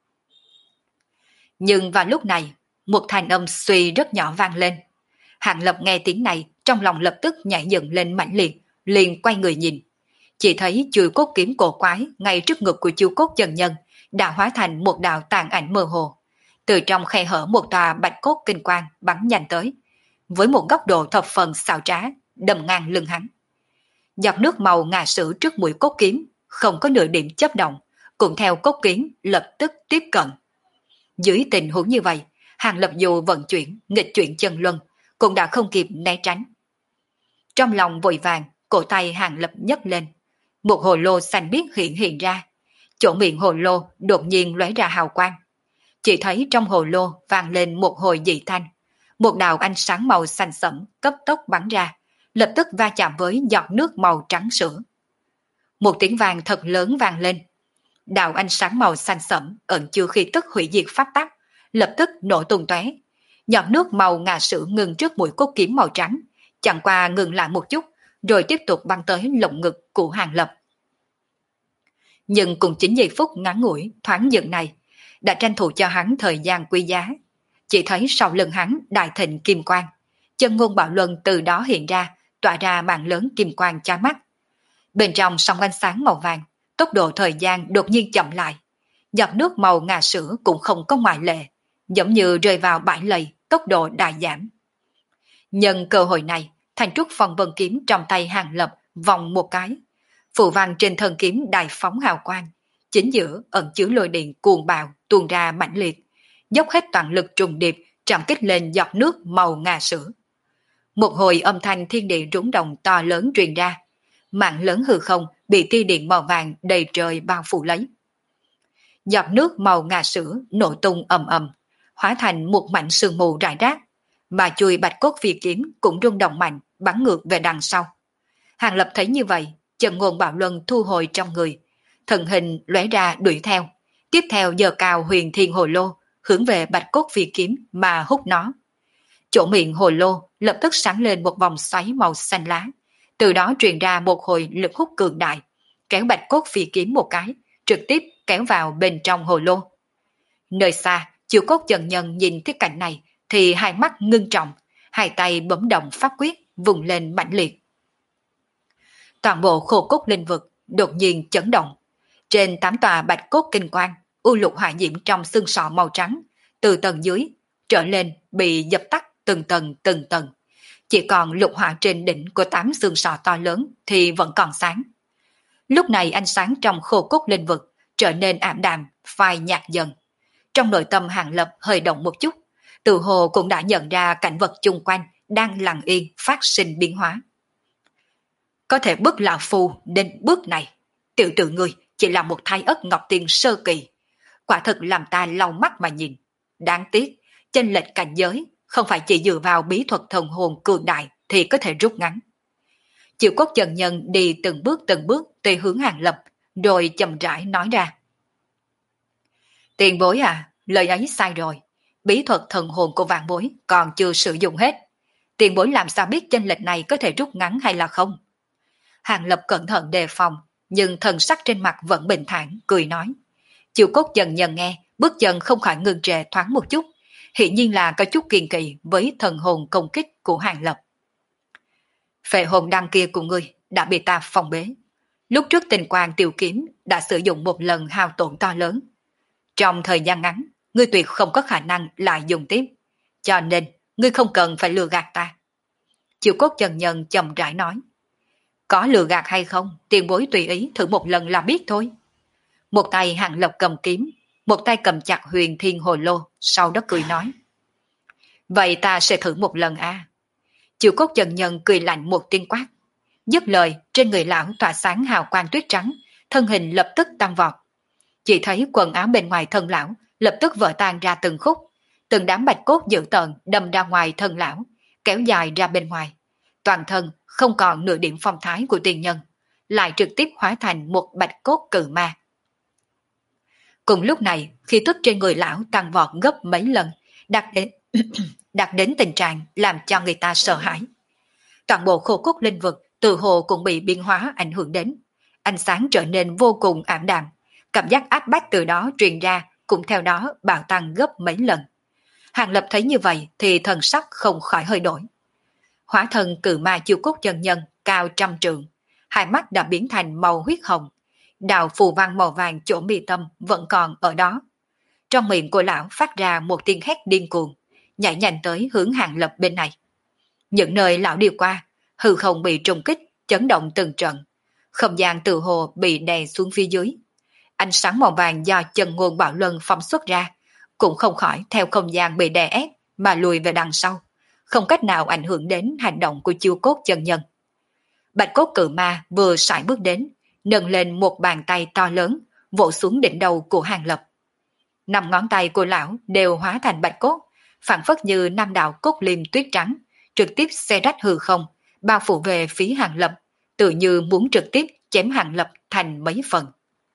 Nhưng vào lúc này, một thanh âm suy rất nhỏ vang lên. Hàng Lập nghe tiếng này, trong lòng lập tức nhảy dựng lên mãnh liệt, liền quay người nhìn. Chỉ thấy chuôi cốt kiếm cổ quái ngay trước ngực của Chu Cốt chân nhân đã hóa thành một đạo tàn ảnh mơ hồ. Từ trong khe hở một tòa bạch cốt kinh quang bắn nhanh tới, với một góc độ thập phần xảo trá, đâm ngang lưng hắn. Giọt nước màu ngà sữa trước mũi cốt kiếm, không có nửa điểm chấp động, cũng theo cốt kiếm lập tức tiếp cận. Dưới tình huống như vậy, Hàng Lập dù vận chuyển, nghịch chuyển chân luân, cũng đã không kịp né tránh. Trong lòng vội vàng, cổ tay Hàng Lập nhấc lên, một hồ lô xanh biếc hiện ra. Chỗ miệng hồ lô đột nhiên lóe ra hào quang. Chỉ thấy trong hồ lô vang lên một hồi dị thanh, một đạo ánh sáng màu xanh sẫm cấp tốc bắn ra, lập tức va chạm với giọt nước màu trắng sữa. Một tiếng vang thật lớn vang lên. Đạo ánh sáng màu xanh sẫm ẩn chứa khí tức hủy diệt pháp tắc, lập tức nổ tung tóe. Giọt nước màu ngà sữa ngừng trước mũi cốt kiếm màu trắng, chẳng qua ngừng lại một chút, rồi tiếp tục bắn tới lồng ngực của Hàng Lập. Nhưng cùng chính giây phút ngắn ngủi thoáng dần này, đã tranh thủ cho hắn thời gian quý giá. Chỉ thấy sau lưng hắn đại thịnh kim quang, chân ngôn bạo luân từ đó hiện ra, tỏa ra màn lớn kim quang chói mắt. Bên trong sóng ánh sáng màu vàng, tốc độ thời gian đột nhiên chậm lại. Giọt nước màu ngà sữa cũng không có ngoại lệ, giống như rơi vào bãi lầy, tốc độ đại giảm. Nhân cơ hội này, thanh trúc phong vân kiếm trong tay Hàng Lập vòng một cái. Phù văn trên thân kiếm đại phóng hào quang, chính giữa ẩn chứa lôi điện cuồng bạo tuôn ra mãnh liệt, dốc hết toàn lực trùng điệp chạm kích lên giọt nước màu ngà sữa. Một hồi âm thanh thiên địa rung động to lớn truyền ra, mạng lớn hư không bị tia điện màu vàng đầy trời bao phủ lấy. Giọt nước màu ngà sữa nổ tung ầm ầm, hóa thành một mảnh sương mù rải rác, mà chuôi bạch cốt phi kiếm cũng rung động mạnh, bắn ngược về đằng sau. Hàng Lập thấy như vậy, chân ngôn bạo luân thu hồi trong người, thần hình lóe ra đuổi theo, tiếp theo giơ cao huyền thiên hồ lô, hướng về bạch cốt phi kiếm mà hút nó. Chỗ miệng hồ lô lập tức sáng lên một vòng xoáy màu xanh lá, từ đó truyền ra một hồi lực hút cường đại, kéo bạch cốt phi kiếm một cái, trực tiếp kéo vào bên trong hồ lô. Nơi xa, Chu Cốt chân nhân nhìn thấy cảnh này thì hai mắt ngưng trọng, hai tay bấm động pháp quyết, vùng lên mãnh liệt. Toàn bộ khô cốt linh vực đột nhiên chấn động. Trên 8 tòa bạch cốt kinh quang, u lục hỏa diễm trong xương sọ màu trắng, từ tầng dưới trở lên bị dập tắt từng tầng. Chỉ còn lục hỏa trên đỉnh của 8 xương sọ to lớn thì vẫn còn sáng. Lúc này ánh sáng trong khô cốt linh vực trở nên ảm đạm, phai nhạt dần. Trong nội tâm Hàng Lập hơi động một chút, từ hồ cũng đã nhận ra cảnh vật chung quanh đang lặng yên phát sinh biến hóa. Có thể bước lão phu đến bước này, tiểu tử ngươi chỉ là một thái ất ngọc tiên sơ kỳ, quả thực làm ta lau mắt mà nhìn. Đáng tiếc, chênh lệch cảnh giới không phải chỉ dựa vào bí thuật thần hồn cường đại thì có thể rút ngắn. Triệu Cốt chân nhân đi từng bước tới hướng Hàng Lập, rồi chậm rãi nói ra. Tiền bối à, lời ấy sai rồi. Bí thuật thần hồn của vạn bối còn chưa sử dụng hết. Tiền bối làm sao biết chênh lệch này có thể rút ngắn hay là không? Hàng Lập cẩn thận đề phòng, nhưng thần sắc trên mặt vẫn bình thản, cười nói. Triệu Cốt dần dần nghe, bước chân không khỏi ngừng trệ thoáng một chút, hiển nhiên là có chút kiêng kỵ với thần hồn công kích của Hàng Lập. Phệ hồn đăng kia của ngươi đã bị ta phong bế. Lúc trước Tình Quang tiểu kiếm đã sử dụng một lần hao tổn to lớn. Trong thời gian ngắn, ngươi tuyệt không có khả năng lại dùng tiếp. Cho nên, ngươi không cần phải lừa gạt ta. Triệu Cốt chân nhân chậm rãi nói. Có lừa gạt hay không, tiền bối tùy ý thử một lần là biết thôi. Một tay Hàng Lập cầm kiếm, một tay cầm chặt Huyền Thiên Hồ Lô, sau đó cười nói. Vậy ta sẽ thử một lần a. Triệu Cốt chân nhân cười lạnh một tiếng quát. Dứt lời, trên người lão tỏa sáng hào quang tuyết trắng, thân hình lập tức tăng vọt. Chỉ thấy quần áo bên ngoài thân lão lập tức vỡ tan ra từng khúc, từng đám bạch cốt dữ tợn đâm ra ngoài thân lão, kéo dài ra bên ngoài. Toàn thân không còn nửa điểm phong thái của tiền nhân, lại trực tiếp hóa thành một bạch cốt cự ma. Cùng lúc này, khí tức trên người lão tăng vọt gấp mấy lần, đạt đến tình trạng làm cho người ta sợ hãi. Toàn bộ khô cốt linh vực từ hồ cũng bị biến hóa ảnh hưởng đến. Ánh sáng trở nên vô cùng ảm đạm, cảm giác áp bách từ đó truyền ra cũng theo đó bạo tăng gấp mấy lần. Hàng Lập thấy như vậy thì thần sắc không khỏi hơi đổi. Hóa thân cự ma Chiêu Cốt chân nhân cao 100 trượng, hai mắt đã biến thành màu huyết hồng, đạo phù văn màu vàng chỗ mi tâm vẫn còn ở đó. Trong miệng của lão phát ra một tiếng hét điên cuồng, nhảy nhanh tới hướng Hàng Lập bên này. Những nơi lão đi qua, hư không bị trùng kích, chấn động từng trận. Không gian từ hồ bị đè xuống phía dưới. Ánh sáng màu vàng do chân nguồn bạo luân phóng xuất ra, cũng không khỏi theo không gian bị đè ép mà lùi về đằng sau, không cách nào ảnh hưởng đến hành động của Chiêu Cốt chân nhân. Bạch cốt cự ma vừa sải bước đến, nâng lên một bàn tay to lớn, vỗ xuống đỉnh đầu của Hàng Lập. 5 ngón tay của lão đều hóa thành bạch cốt, phản phất như 5 đạo cốt liêm tuyết trắng, trực tiếp xé rách hư không, bao phủ về phía Hàng Lập, tự như muốn trực tiếp chém Hàng Lập thành mấy phần.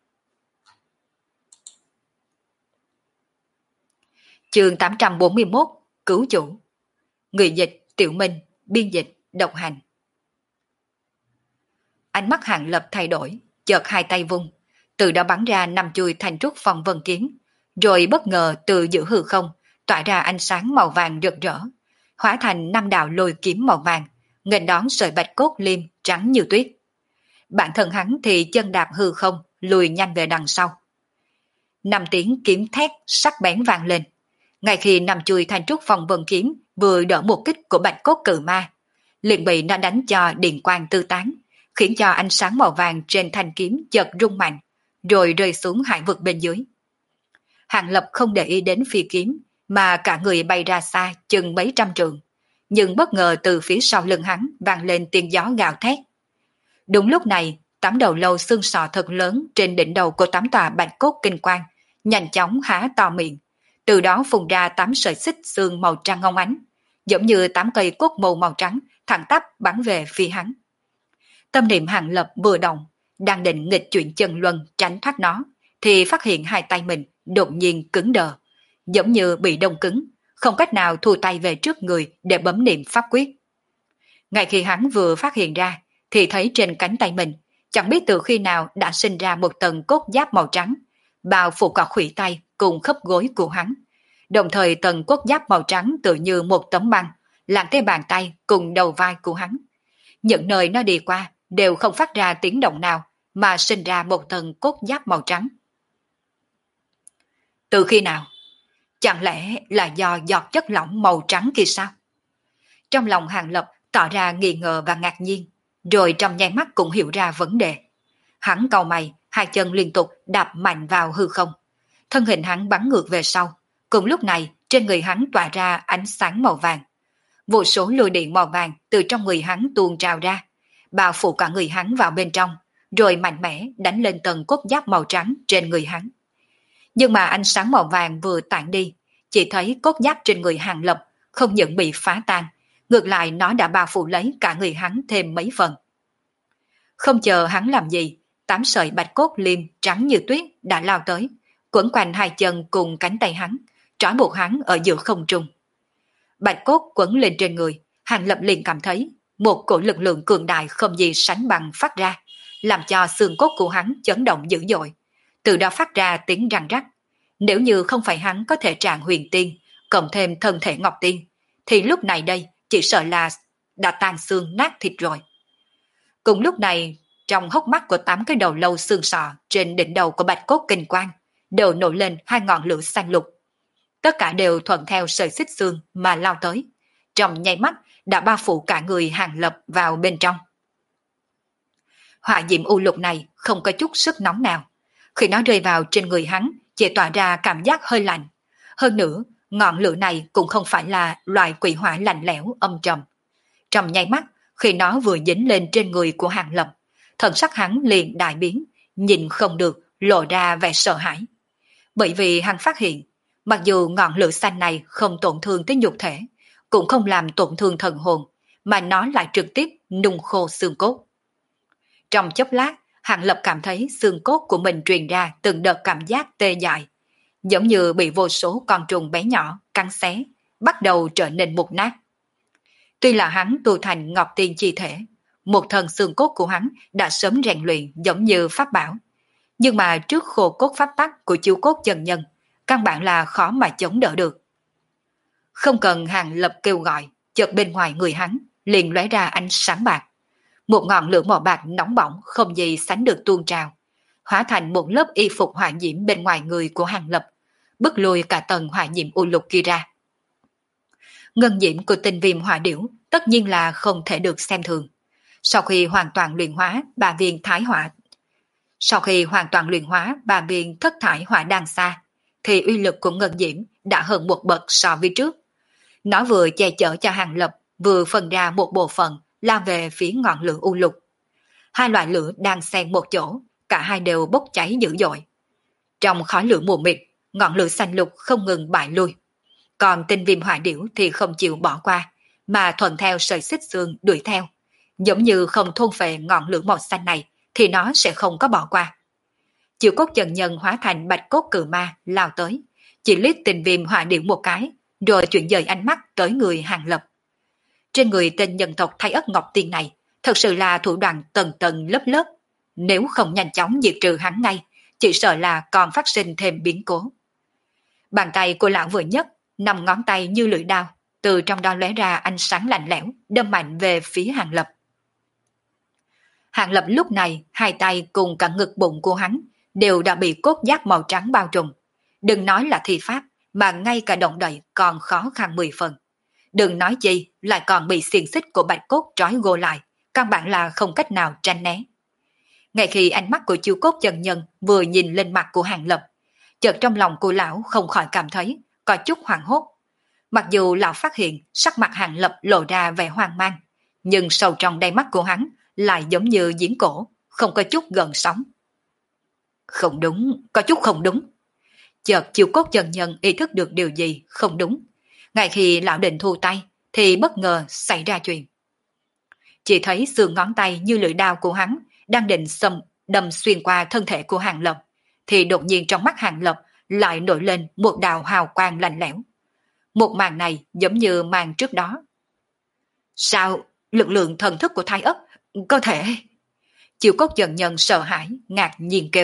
Chương 841, Cứu chủ. Người dịch Tiểu Minh, biên dịch Độc Hành. Ánh mắt Hàng Lập thay đổi, chợt hai tay vung, từ đó bắn ra 5 chuôi thành trúc phong vân kiếm, rồi bất ngờ từ giữa hư không tỏa ra ánh sáng màu vàng rực rỡ, hóa thành 5 đạo lôi kiếm màu vàng, nghênh đón sợi bạch cốt liêm trắng như tuyết. Bản thân hắn thì chân đạp hư không, lùi nhanh về đằng sau. 5 tiếng kiếm thét sắc bén vang lên. Ngay khi 5 chuôi thanh trúc phong vân kiếm vừa đỡ một kích của bạch cốt cự ma, liền bị nó đánh cho điện quang tư tán, khiến cho ánh sáng màu vàng trên thanh kiếm chợt rung mạnh, rồi rơi xuống hải vực bên dưới. Hàng Lập không để ý đến phi kiếm, mà cả người bay ra xa chừng mấy trăm trượng, nhưng bất ngờ từ phía sau lưng hắn vang lên tiếng gió gào thét. Đúng lúc này, 8 đầu lâu xương sọ thật lớn trên đỉnh đầu của 8 tòa bạch cốt kinh quang nhanh chóng há to miệng, từ đó phun ra 8 sợi xích xương màu trắng ngông ánh, giống như 8 cây cốt màu màu trắng thẳng tắp bắn về phía hắn. Tâm niệm Hàng Lập vừa động, đang định nghịch chuyển chân luân tránh thoát nó, thì phát hiện hai tay mình đột nhiên cứng đờ, giống như bị đông cứng, không cách nào thu tay về trước người để bấm niệm pháp quyết. Ngay khi hắn vừa phát hiện ra, thì thấy trên cánh tay mình, chẳng biết từ khi nào đã sinh ra một tầng cốt giáp màu trắng, bao phủ cả khuỷu tay cùng khớp gối của hắn. Đồng thời tầng cốt giáp màu trắng tự như một tấm băng, làm cái bàn tay cùng đầu vai của hắn. Những nơi nó đi qua đều không phát ra tiếng động nào, mà sinh ra một tầng cốt giáp màu trắng. Từ khi nào? Chẳng lẽ là do giọt chất lỏng màu trắng kia sao? Trong lòng Hàng Lập tỏ ra nghi ngờ và ngạc nhiên, rồi trong nháy mắt cũng hiểu ra vấn đề. Hắn cau mày, hai chân liên tục đạp mạnh vào hư không. Thân hình hắn bắn ngược về sau. Cùng lúc này, trên người hắn tỏa ra ánh sáng màu vàng. Vô số lôi điện màu vàng từ trong người hắn tuôn trào ra, bao phủ cả người hắn vào bên trong, rồi mạnh mẽ đánh lên tầng cốt giáp màu trắng trên người hắn. Nhưng mà ánh sáng màu vàng vừa tản đi, chỉ thấy cốt giáp trên người Hàng Lập không những bị phá tan, ngược lại nó đã bao phủ lấy cả người hắn thêm mấy phần. Không chờ hắn làm gì, 8 sợi bạch cốt liêm trắng như tuyết đã lao tới, quấn quanh hai chân cùng cánh tay hắn, trói buộc hắn ở giữa không trung. Bạch cốt quấn lên trên người, Hàng Lập liền cảm thấy một cổ lực lượng cường đại không gì sánh bằng phát ra, làm cho xương cốt của hắn chấn động dữ dội, từ đó phát ra tiếng răng rắc. Nếu như không phải hắn có thể trạng huyền tiên, cộng thêm thân thể ngọc tiên, thì lúc này đây chỉ sợ là đã tan xương nát thịt rồi. Cùng lúc này, trong hốc mắt của 8 cái đầu lâu xương sọ trên đỉnh đầu của bạch cốt kinh quang đều nổi lên 2 ngọn lửa xanh lục. Tất cả đều thuận theo sợi xích xương mà lao tới, trong nháy mắt đã bao phủ cả người Hàng Lập vào bên trong. Hỏa diệm u lục này không có chút sức nóng nào, khi nó rơi vào trên người hắn chỉ tỏa ra cảm giác hơi lạnh. Hơn nữa, ngọn lửa này cũng không phải là loại quỷ hỏa lạnh lẽo âm trầm. Trong nháy mắt, khi nó vừa dính lên trên người của Hàng Lập, thần sắc hắn liền đại biến, nhìn không được, lộ ra vẻ sợ hãi. Bởi vì hắn phát hiện, mặc dù ngọn lửa xanh này không tổn thương tới nhục thể, cũng không làm tổn thương thần hồn, mà nó lại trực tiếp nung khô xương cốt. Trong chốc lát, Hàng Lập cảm thấy xương cốt của mình truyền ra từng đợt cảm giác tê dại, giống như bị vô số con trùng bé nhỏ cắn xé, bắt đầu trở nên mục nát. Tuy là hắn tu thành ngọc tiên chi thể, một thân xương cốt của hắn đã sớm rèn luyện giống như pháp bảo, nhưng mà trước khô cốt pháp tắc của chiếu cốt chân nhân, căn bản là khó mà chống đỡ được. Không cần Hàng Lập kêu gọi, chợt bên ngoài người hắn liền lóe ra ánh sáng bạc. Một ngọn lửa màu bạc nóng bỏng không gì sánh được tuôn trào, hóa thành một lớp y phục hỏa diễm bên ngoài người của Hàng Lập, bức lùi cả tầng hỏa diễm u lục kia ra. Ngân diễm của tinh viêm hỏa điểu tất nhiên là không thể được xem thường. Sau khi hoàn toàn luyện hóa ba viên thất thải hỏa đan xa, thì uy lực của ngân diễm đã hơn một bậc so với trước. Nó vừa che chở cho Hàng Lập, vừa phân ra một bộ phận lao về phía ngọn lửa u lục. Hai loại lửa đang xen một chỗ, cả hai đều bốc cháy dữ dội. Trong khói lửa mù mịt, ngọn lửa xanh lục không ngừng bại lui. Còn tinh viêm hỏa điểu thì không chịu bỏ qua, mà thuận theo sợi xích xương đuổi theo. Giống như không thôn phệ ngọn lửa màu xanh này, thì nó sẽ không có bỏ qua. Chiều cốt chân nhân hóa thành bạch cốt cự ma lao tới, chỉ liếc tinh viêm hỏa điểu một cái, rồi chuyển dời ánh mắt tới người Hàng Lập. Trên người tên nhân tộc Thái Ất Ngọc Tiên này, thật sự là thủ đoạn tầng tầng lớp lớp. Nếu không nhanh chóng diệt trừ hắn ngay, chỉ sợ là còn phát sinh thêm biến cố. Bàn tay của lão vừa nhấc, 5 ngón tay như lưỡi đao, từ trong đó lóe ra ánh sáng lạnh lẽo, đâm mạnh về phía Hàng Lập. Hàng Lập lúc này, hai tay cùng cả ngực bụng của hắn đều đã bị cốt giáp màu trắng bao trùm. Đừng nói là thi pháp, mà ngay cả động đậy còn khó khăn 10 phần. Đừng nói chi, lại còn bị xiềng xích của bạch cốt trói gô lại, căn bản là không cách nào tránh né. Ngay khi ánh mắt của chiếu cốt chân nhân vừa nhìn lên mặt của Hàng Lập, chợt trong lòng của lão không khỏi cảm thấy có chút hoảng hốt. Mặc dù lão phát hiện sắc mặt Hàng Lập lộ ra vẻ hoang mang, nhưng sâu trong đáy mắt của hắn lại giống như giếng cổ, không có chút gợn sóng. Không đúng, có chút không đúng. Chợt chiếu cốt chân nhân ý thức được điều gì không đúng. Ngay khi lão định thu tay, thì bất ngờ xảy ra chuyện. Chỉ thấy xương ngón tay như lưỡi dao của hắn đang định đâm xuyên qua thân thể của Hàng Lập, thì đột nhiên trong mắt Hàng Lập lại nổi lên một đạo hào quang lạnh lẽo. Một màn này giống như màn trước đó. Sao lực lượng thần thức của Thái Ất có thể? Chiều cốt dần nhân sợ hãi, ngạc nhiên kêu.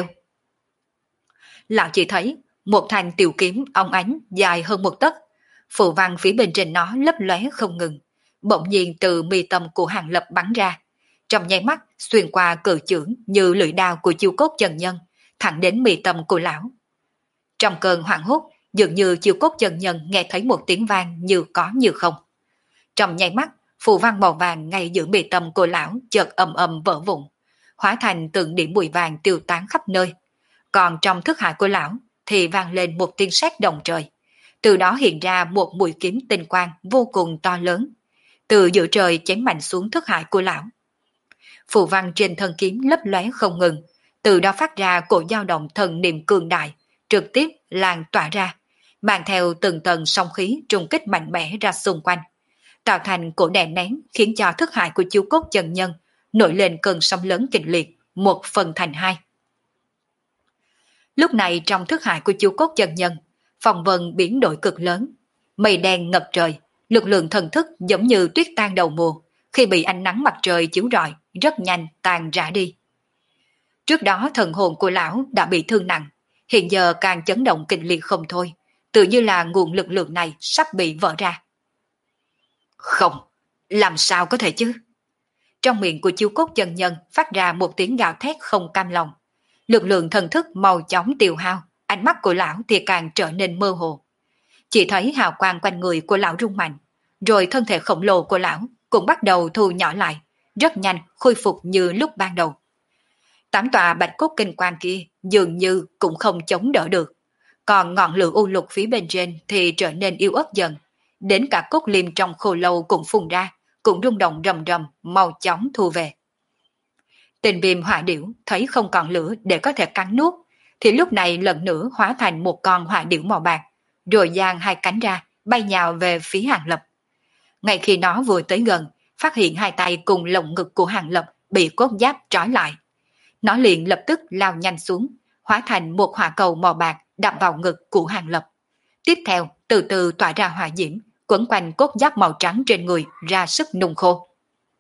Lão chỉ thấy một thanh tiểu kiếm óng ánh dài hơn 1 tấc, phù văn phía bên trên nó lấp lóe không ngừng, bỗng nhiên từ mi tâm của Hàng Lập bắn ra, trong nháy mắt xuyên qua cự chưởng như lưỡi đao của chiêu cốt chân nhân, thẳng đến mi tâm của lão. Trong cơn hoảng hốt, dường như chiêu cốt chân nhân nghe thấy một tiếng vang như có như không. Trong nháy mắt, phù văn màu vàng ngay giữa mi tâm của lão chợt ầm ầm vỡ vụn, hóa thành từng điểm bụi vàng tiêu tán khắp nơi. Còn trong thức hải của lão thì vang lên một tiếng sét động trời. Từ đó hiện ra một mũi kiếm tinh quang vô cùng to lớn, từ giữa trời chém mạnh xuống thức hải của lão. Phù văn trên thân kiếm lấp lóe không ngừng, từ đó phát ra cổ dao động thần niệm cường đại, trực tiếp lan tỏa ra, mang theo từng tầng sóng khí trùng kích mạnh mẽ ra xung quanh, tạo thành cổ đè nén khiến cho thức hải của Chiêu Cốt Chân Nhân nổi lên cơn sóng lớn kịch liệt, một phần thành hai. Lúc này trong thức hải của Chiêu Cốt Chân Nhân, phong vân biến đổi cực lớn, mây đen ngập trời, lực lượng thần thức giống như tuyết tan đầu mùa, khi bị ánh nắng mặt trời chiếu rọi, rất nhanh tan rã đi. Trước đó thần hồn của lão đã bị thương nặng, hiện giờ càng chấn động kịch liệt không thôi, tự như là nguồn lực lượng này sắp bị vỡ ra. Không, làm sao có thể chứ? Trong miệng của Chiêu Cốt Chân Nhân phát ra một tiếng gào thét không cam lòng. Lực lượng thần thức mau chóng tiêu hao, ánh mắt của lão thì càng trở nên mơ hồ. Chỉ thấy hào quang quanh người của lão rung mạnh, rồi thân thể khổng lồ của lão cũng bắt đầu thu nhỏ lại, rất nhanh khôi phục như lúc ban đầu. Tám tòa bạch cốt kinh quan kia dường như cũng không chống đỡ được, còn ngọn lửa u lục phía bên trên thì trở nên yếu ớt dần, đến cả cốt liêm trong khô lâu cũng phun ra, cũng rung động rầm rầm, mau chóng thu về. Tình viêm hỏa điểu thấy không còn lửa để có thể cắn nuốt, thì lúc này lần nữa hóa thành một con hỏa điểu màu bạc, rồi giang hai cánh ra, bay nhào về phía Hàng Lập. Ngay khi nó vừa tới gần, phát hiện hai tay cùng lồng ngực của Hàng Lập bị cốt giáp trói lại. Nó liền lập tức lao nhanh xuống, hóa thành một hỏa cầu màu bạc đập vào ngực của Hàng Lập. Tiếp theo, từ từ tỏa ra hỏa diễm, quấn quanh cốt giáp màu trắng trên người ra sức nung khô.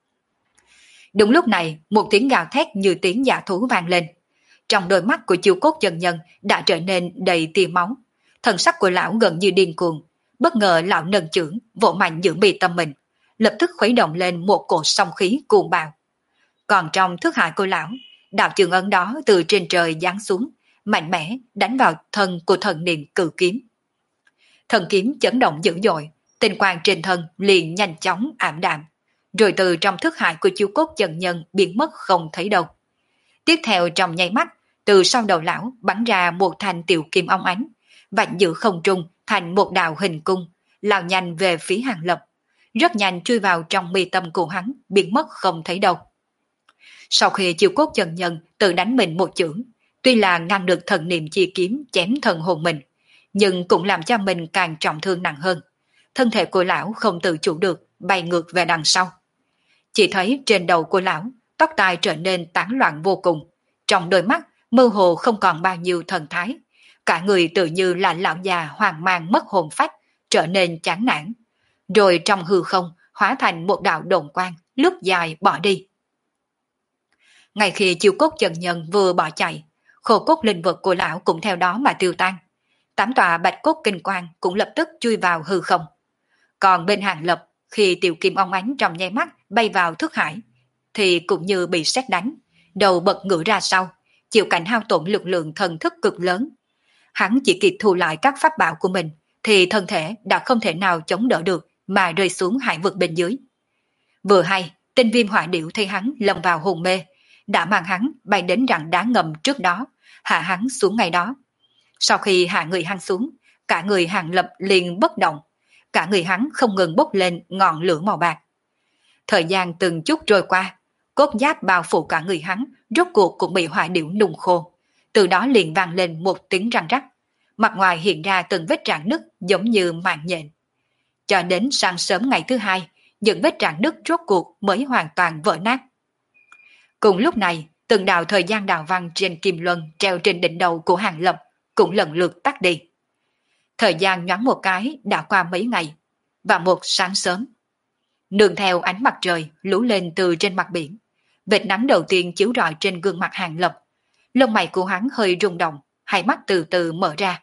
Đúng lúc này, một tiếng gào thét như tiếng dã thú vang lên. Trong đôi mắt của Chiêu Cốt Chân Nhân đã trở nên đầy tia máu. Thần sắc của lão gần như điên cuồng. Bất ngờ lão nâng chưởng, vỗ mạnh giữa mi tâm mình, lập tức khuấy động lên một cột sóng khí cuồng bạo. Còn trong thức hải của lão, đạo trường ấn đó từ trên trời giáng xuống, mạnh mẽ đánh vào thân của thần niệm cự kiếm. Thần kiếm chấn động dữ dội, tinh quang trên thân liền nhanh chóng ảm đạm, rồi từ trong thức hải của Chiêu Cốt Chân Nhân biến mất không thấy đâu. Tiếp theo trong nháy mắt, từ sau đầu lão bắn ra một thanh tiểu kim óng ánh, vạch giữa không trung thành một đạo hình cung, lao nhanh về phía Hàng Lập, rất nhanh chui vào trong mi tâm của hắn, biến mất không thấy đâu. Sau khi Chiêu Cốt Chân Nhân tự đánh mình một chưởng, tuy là ngăn được thần niệm chi kiếm chém thần hồn mình, nhưng cũng làm cho mình càng trọng thương nặng hơn. Thân thể của lão không tự chủ được, bay ngược về đằng sau. Chỉ thấy trên đầu của lão, tóc tai trở nên tán loạn vô cùng, trong đôi mắt mơ hồ không còn bao nhiêu thần thái, cả người tự như là lão già hoang mang mất hồn phách, trở nên chán nản, rồi trong hư không hóa thành một đạo đồn quang, lướt dài bỏ đi. Ngay khi Chiêu Cốt Chân Nhân vừa bỏ chạy, khô cốt linh vật của lão cũng theo đó mà tiêu tan. Tám tòa bạch cốt kinh quang cũng lập tức chui vào hư không. Còn bên Hàng Lập, khi tiểu kim ong ánh trong nháy mắt bay vào thức hải, thì cũng như bị sét đánh, đầu bật ngửa ra sau, chịu cảnh hao tổn lực lượng thần thức cực lớn. Hắn chỉ kịp thu lại các pháp bảo của mình, thì thân thể đã không thể nào chống đỡ được mà rơi xuống hải vực bên dưới. Vừa hay, tinh viêm hỏa điểu thấy hắn lâm vào hồn mê, đã mang hắn bay đến rặng đá ngầm trước đó, hạ hắn xuống ngay đó. Sau khi hạ người hắn xuống, cả người Hàng Lập liền bất động, cả người hắn không ngừng bốc lên ngọn lửa màu bạc. Thời gian từng chút trôi qua, cốt giáp bao phủ cả người hắn rốt cuộc cũng bị hỏa điểu nung khô. Từ đó liền vang lên một tiếng răng rắc, mặt ngoài hiện ra từng vết rạn nứt giống như mạng nhện. Cho đến sáng sớm ngày thứ hai, những vết rạn nứt rốt cuộc mới hoàn toàn vỡ nát. Cùng lúc này, từng đạo thời gian đạo văn trên kim luân treo trên đỉnh đầu của Hàng Lập cũng lần lượt tắt đi. Thời gian nhoáng một cái đã qua mấy ngày, và một sáng sớm, nương theo ánh mặt trời lú lên từ trên mặt biển, vệt nắng đầu tiên chiếu rọi trên gương mặt Hàng Lập, lông mày của hắn hơi rung động, hai mắt từ từ mở ra.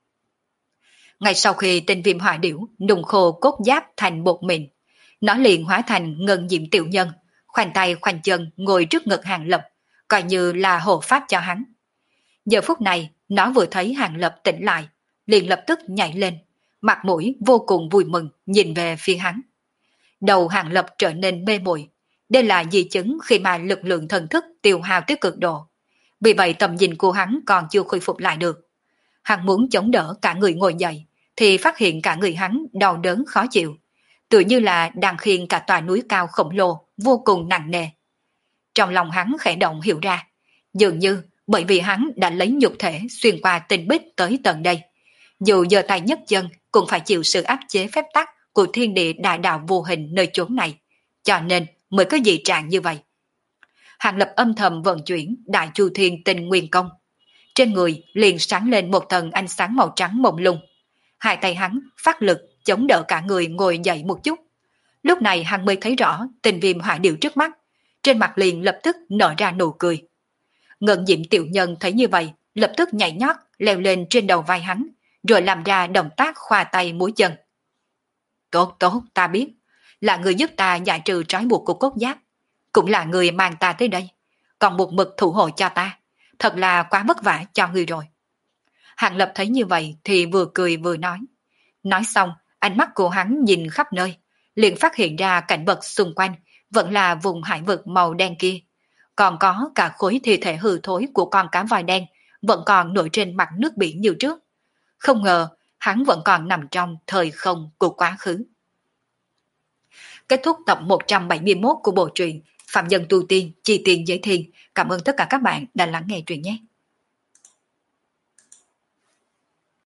Ngay sau khi tên viêm hỏa điểu nung khô cốt giáp thành bột mịn, nó liền hóa thành ngân diệm tiểu nhân, khoanh tay khoanh chân ngồi trước ngực Hàng Lập, coi như là hộ pháp cho hắn. Giờ phút này, nó vừa thấy Hàng Lập tỉnh lại, liền lập tức nhảy lên, mặt mũi vô cùng vui mừng nhìn về phía hắn. Đầu Hàng Lập trở nên mê muội, đây là di chứng khi mà lực lượng thần thức tiêu hao tới cực độ. Vì vậy tầm nhìn của hắn còn chưa khôi phục lại được. Hắn muốn chống đỡ cả người ngồi dậy, thì phát hiện cả người hắn đau đớn khó chịu, tự như là đang khiêng cả tòa núi cao khổng lồ vô cùng nặng nề. Trong lòng hắn khẽ động hiểu ra, dường như bởi vì hắn đã lấy nhục thể xuyên qua tinh bích tới tận đây. Dù giơ tay nhấc chân cũng phải chịu sự áp chế phép tắc của thiên địa đại đạo vô hình nơi chốn này, cho nên mới có dị trạng như vậy. Hàng Lập âm thầm vận chuyển Đại Chu Thiên Tinh Nguyên Công. Trên người liền sáng lên một tầng ánh sáng màu trắng mông lung. Hai tay hắn phát lực chống đỡ cả người ngồi dậy một chút. Lúc này hắn mới thấy rõ tình viêm hỏa điệu trước mắt, trên mặt liền lập tức nở ra nụ cười. Ngân Diệm tiểu nhân thấy như vậy, lập tức nhảy nhót leo lên trên đầu vai hắn, rồi làm ra động tác khoa tay múa chân. Tốt tốt, ta biết, là người giúp ta giải trừ trói buộc của cốt giáp, cũng là người mang ta tới đây, còn một mực thủ hộ cho ta, thật là quá vất vả cho người rồi. Hàng Lập thấy như vậy thì vừa cười vừa nói. Nói xong, ánh mắt của hắn nhìn khắp nơi, liền phát hiện ra cảnh vật xung quanh vẫn là vùng hải vực màu đen kia. Còn có cả khối thi thể hư thối của con cá voi đen vẫn còn nổi trên mặt nước biển như trước. Không ngờ, hắn vẫn còn nằm trong thời không của quá khứ. Kết thúc tập 171 của bộ truyện Phạm Nhân Tu Tiên, Chi Tiền Giới Thiên. Cảm ơn tất cả các bạn đã lắng nghe truyện nhé.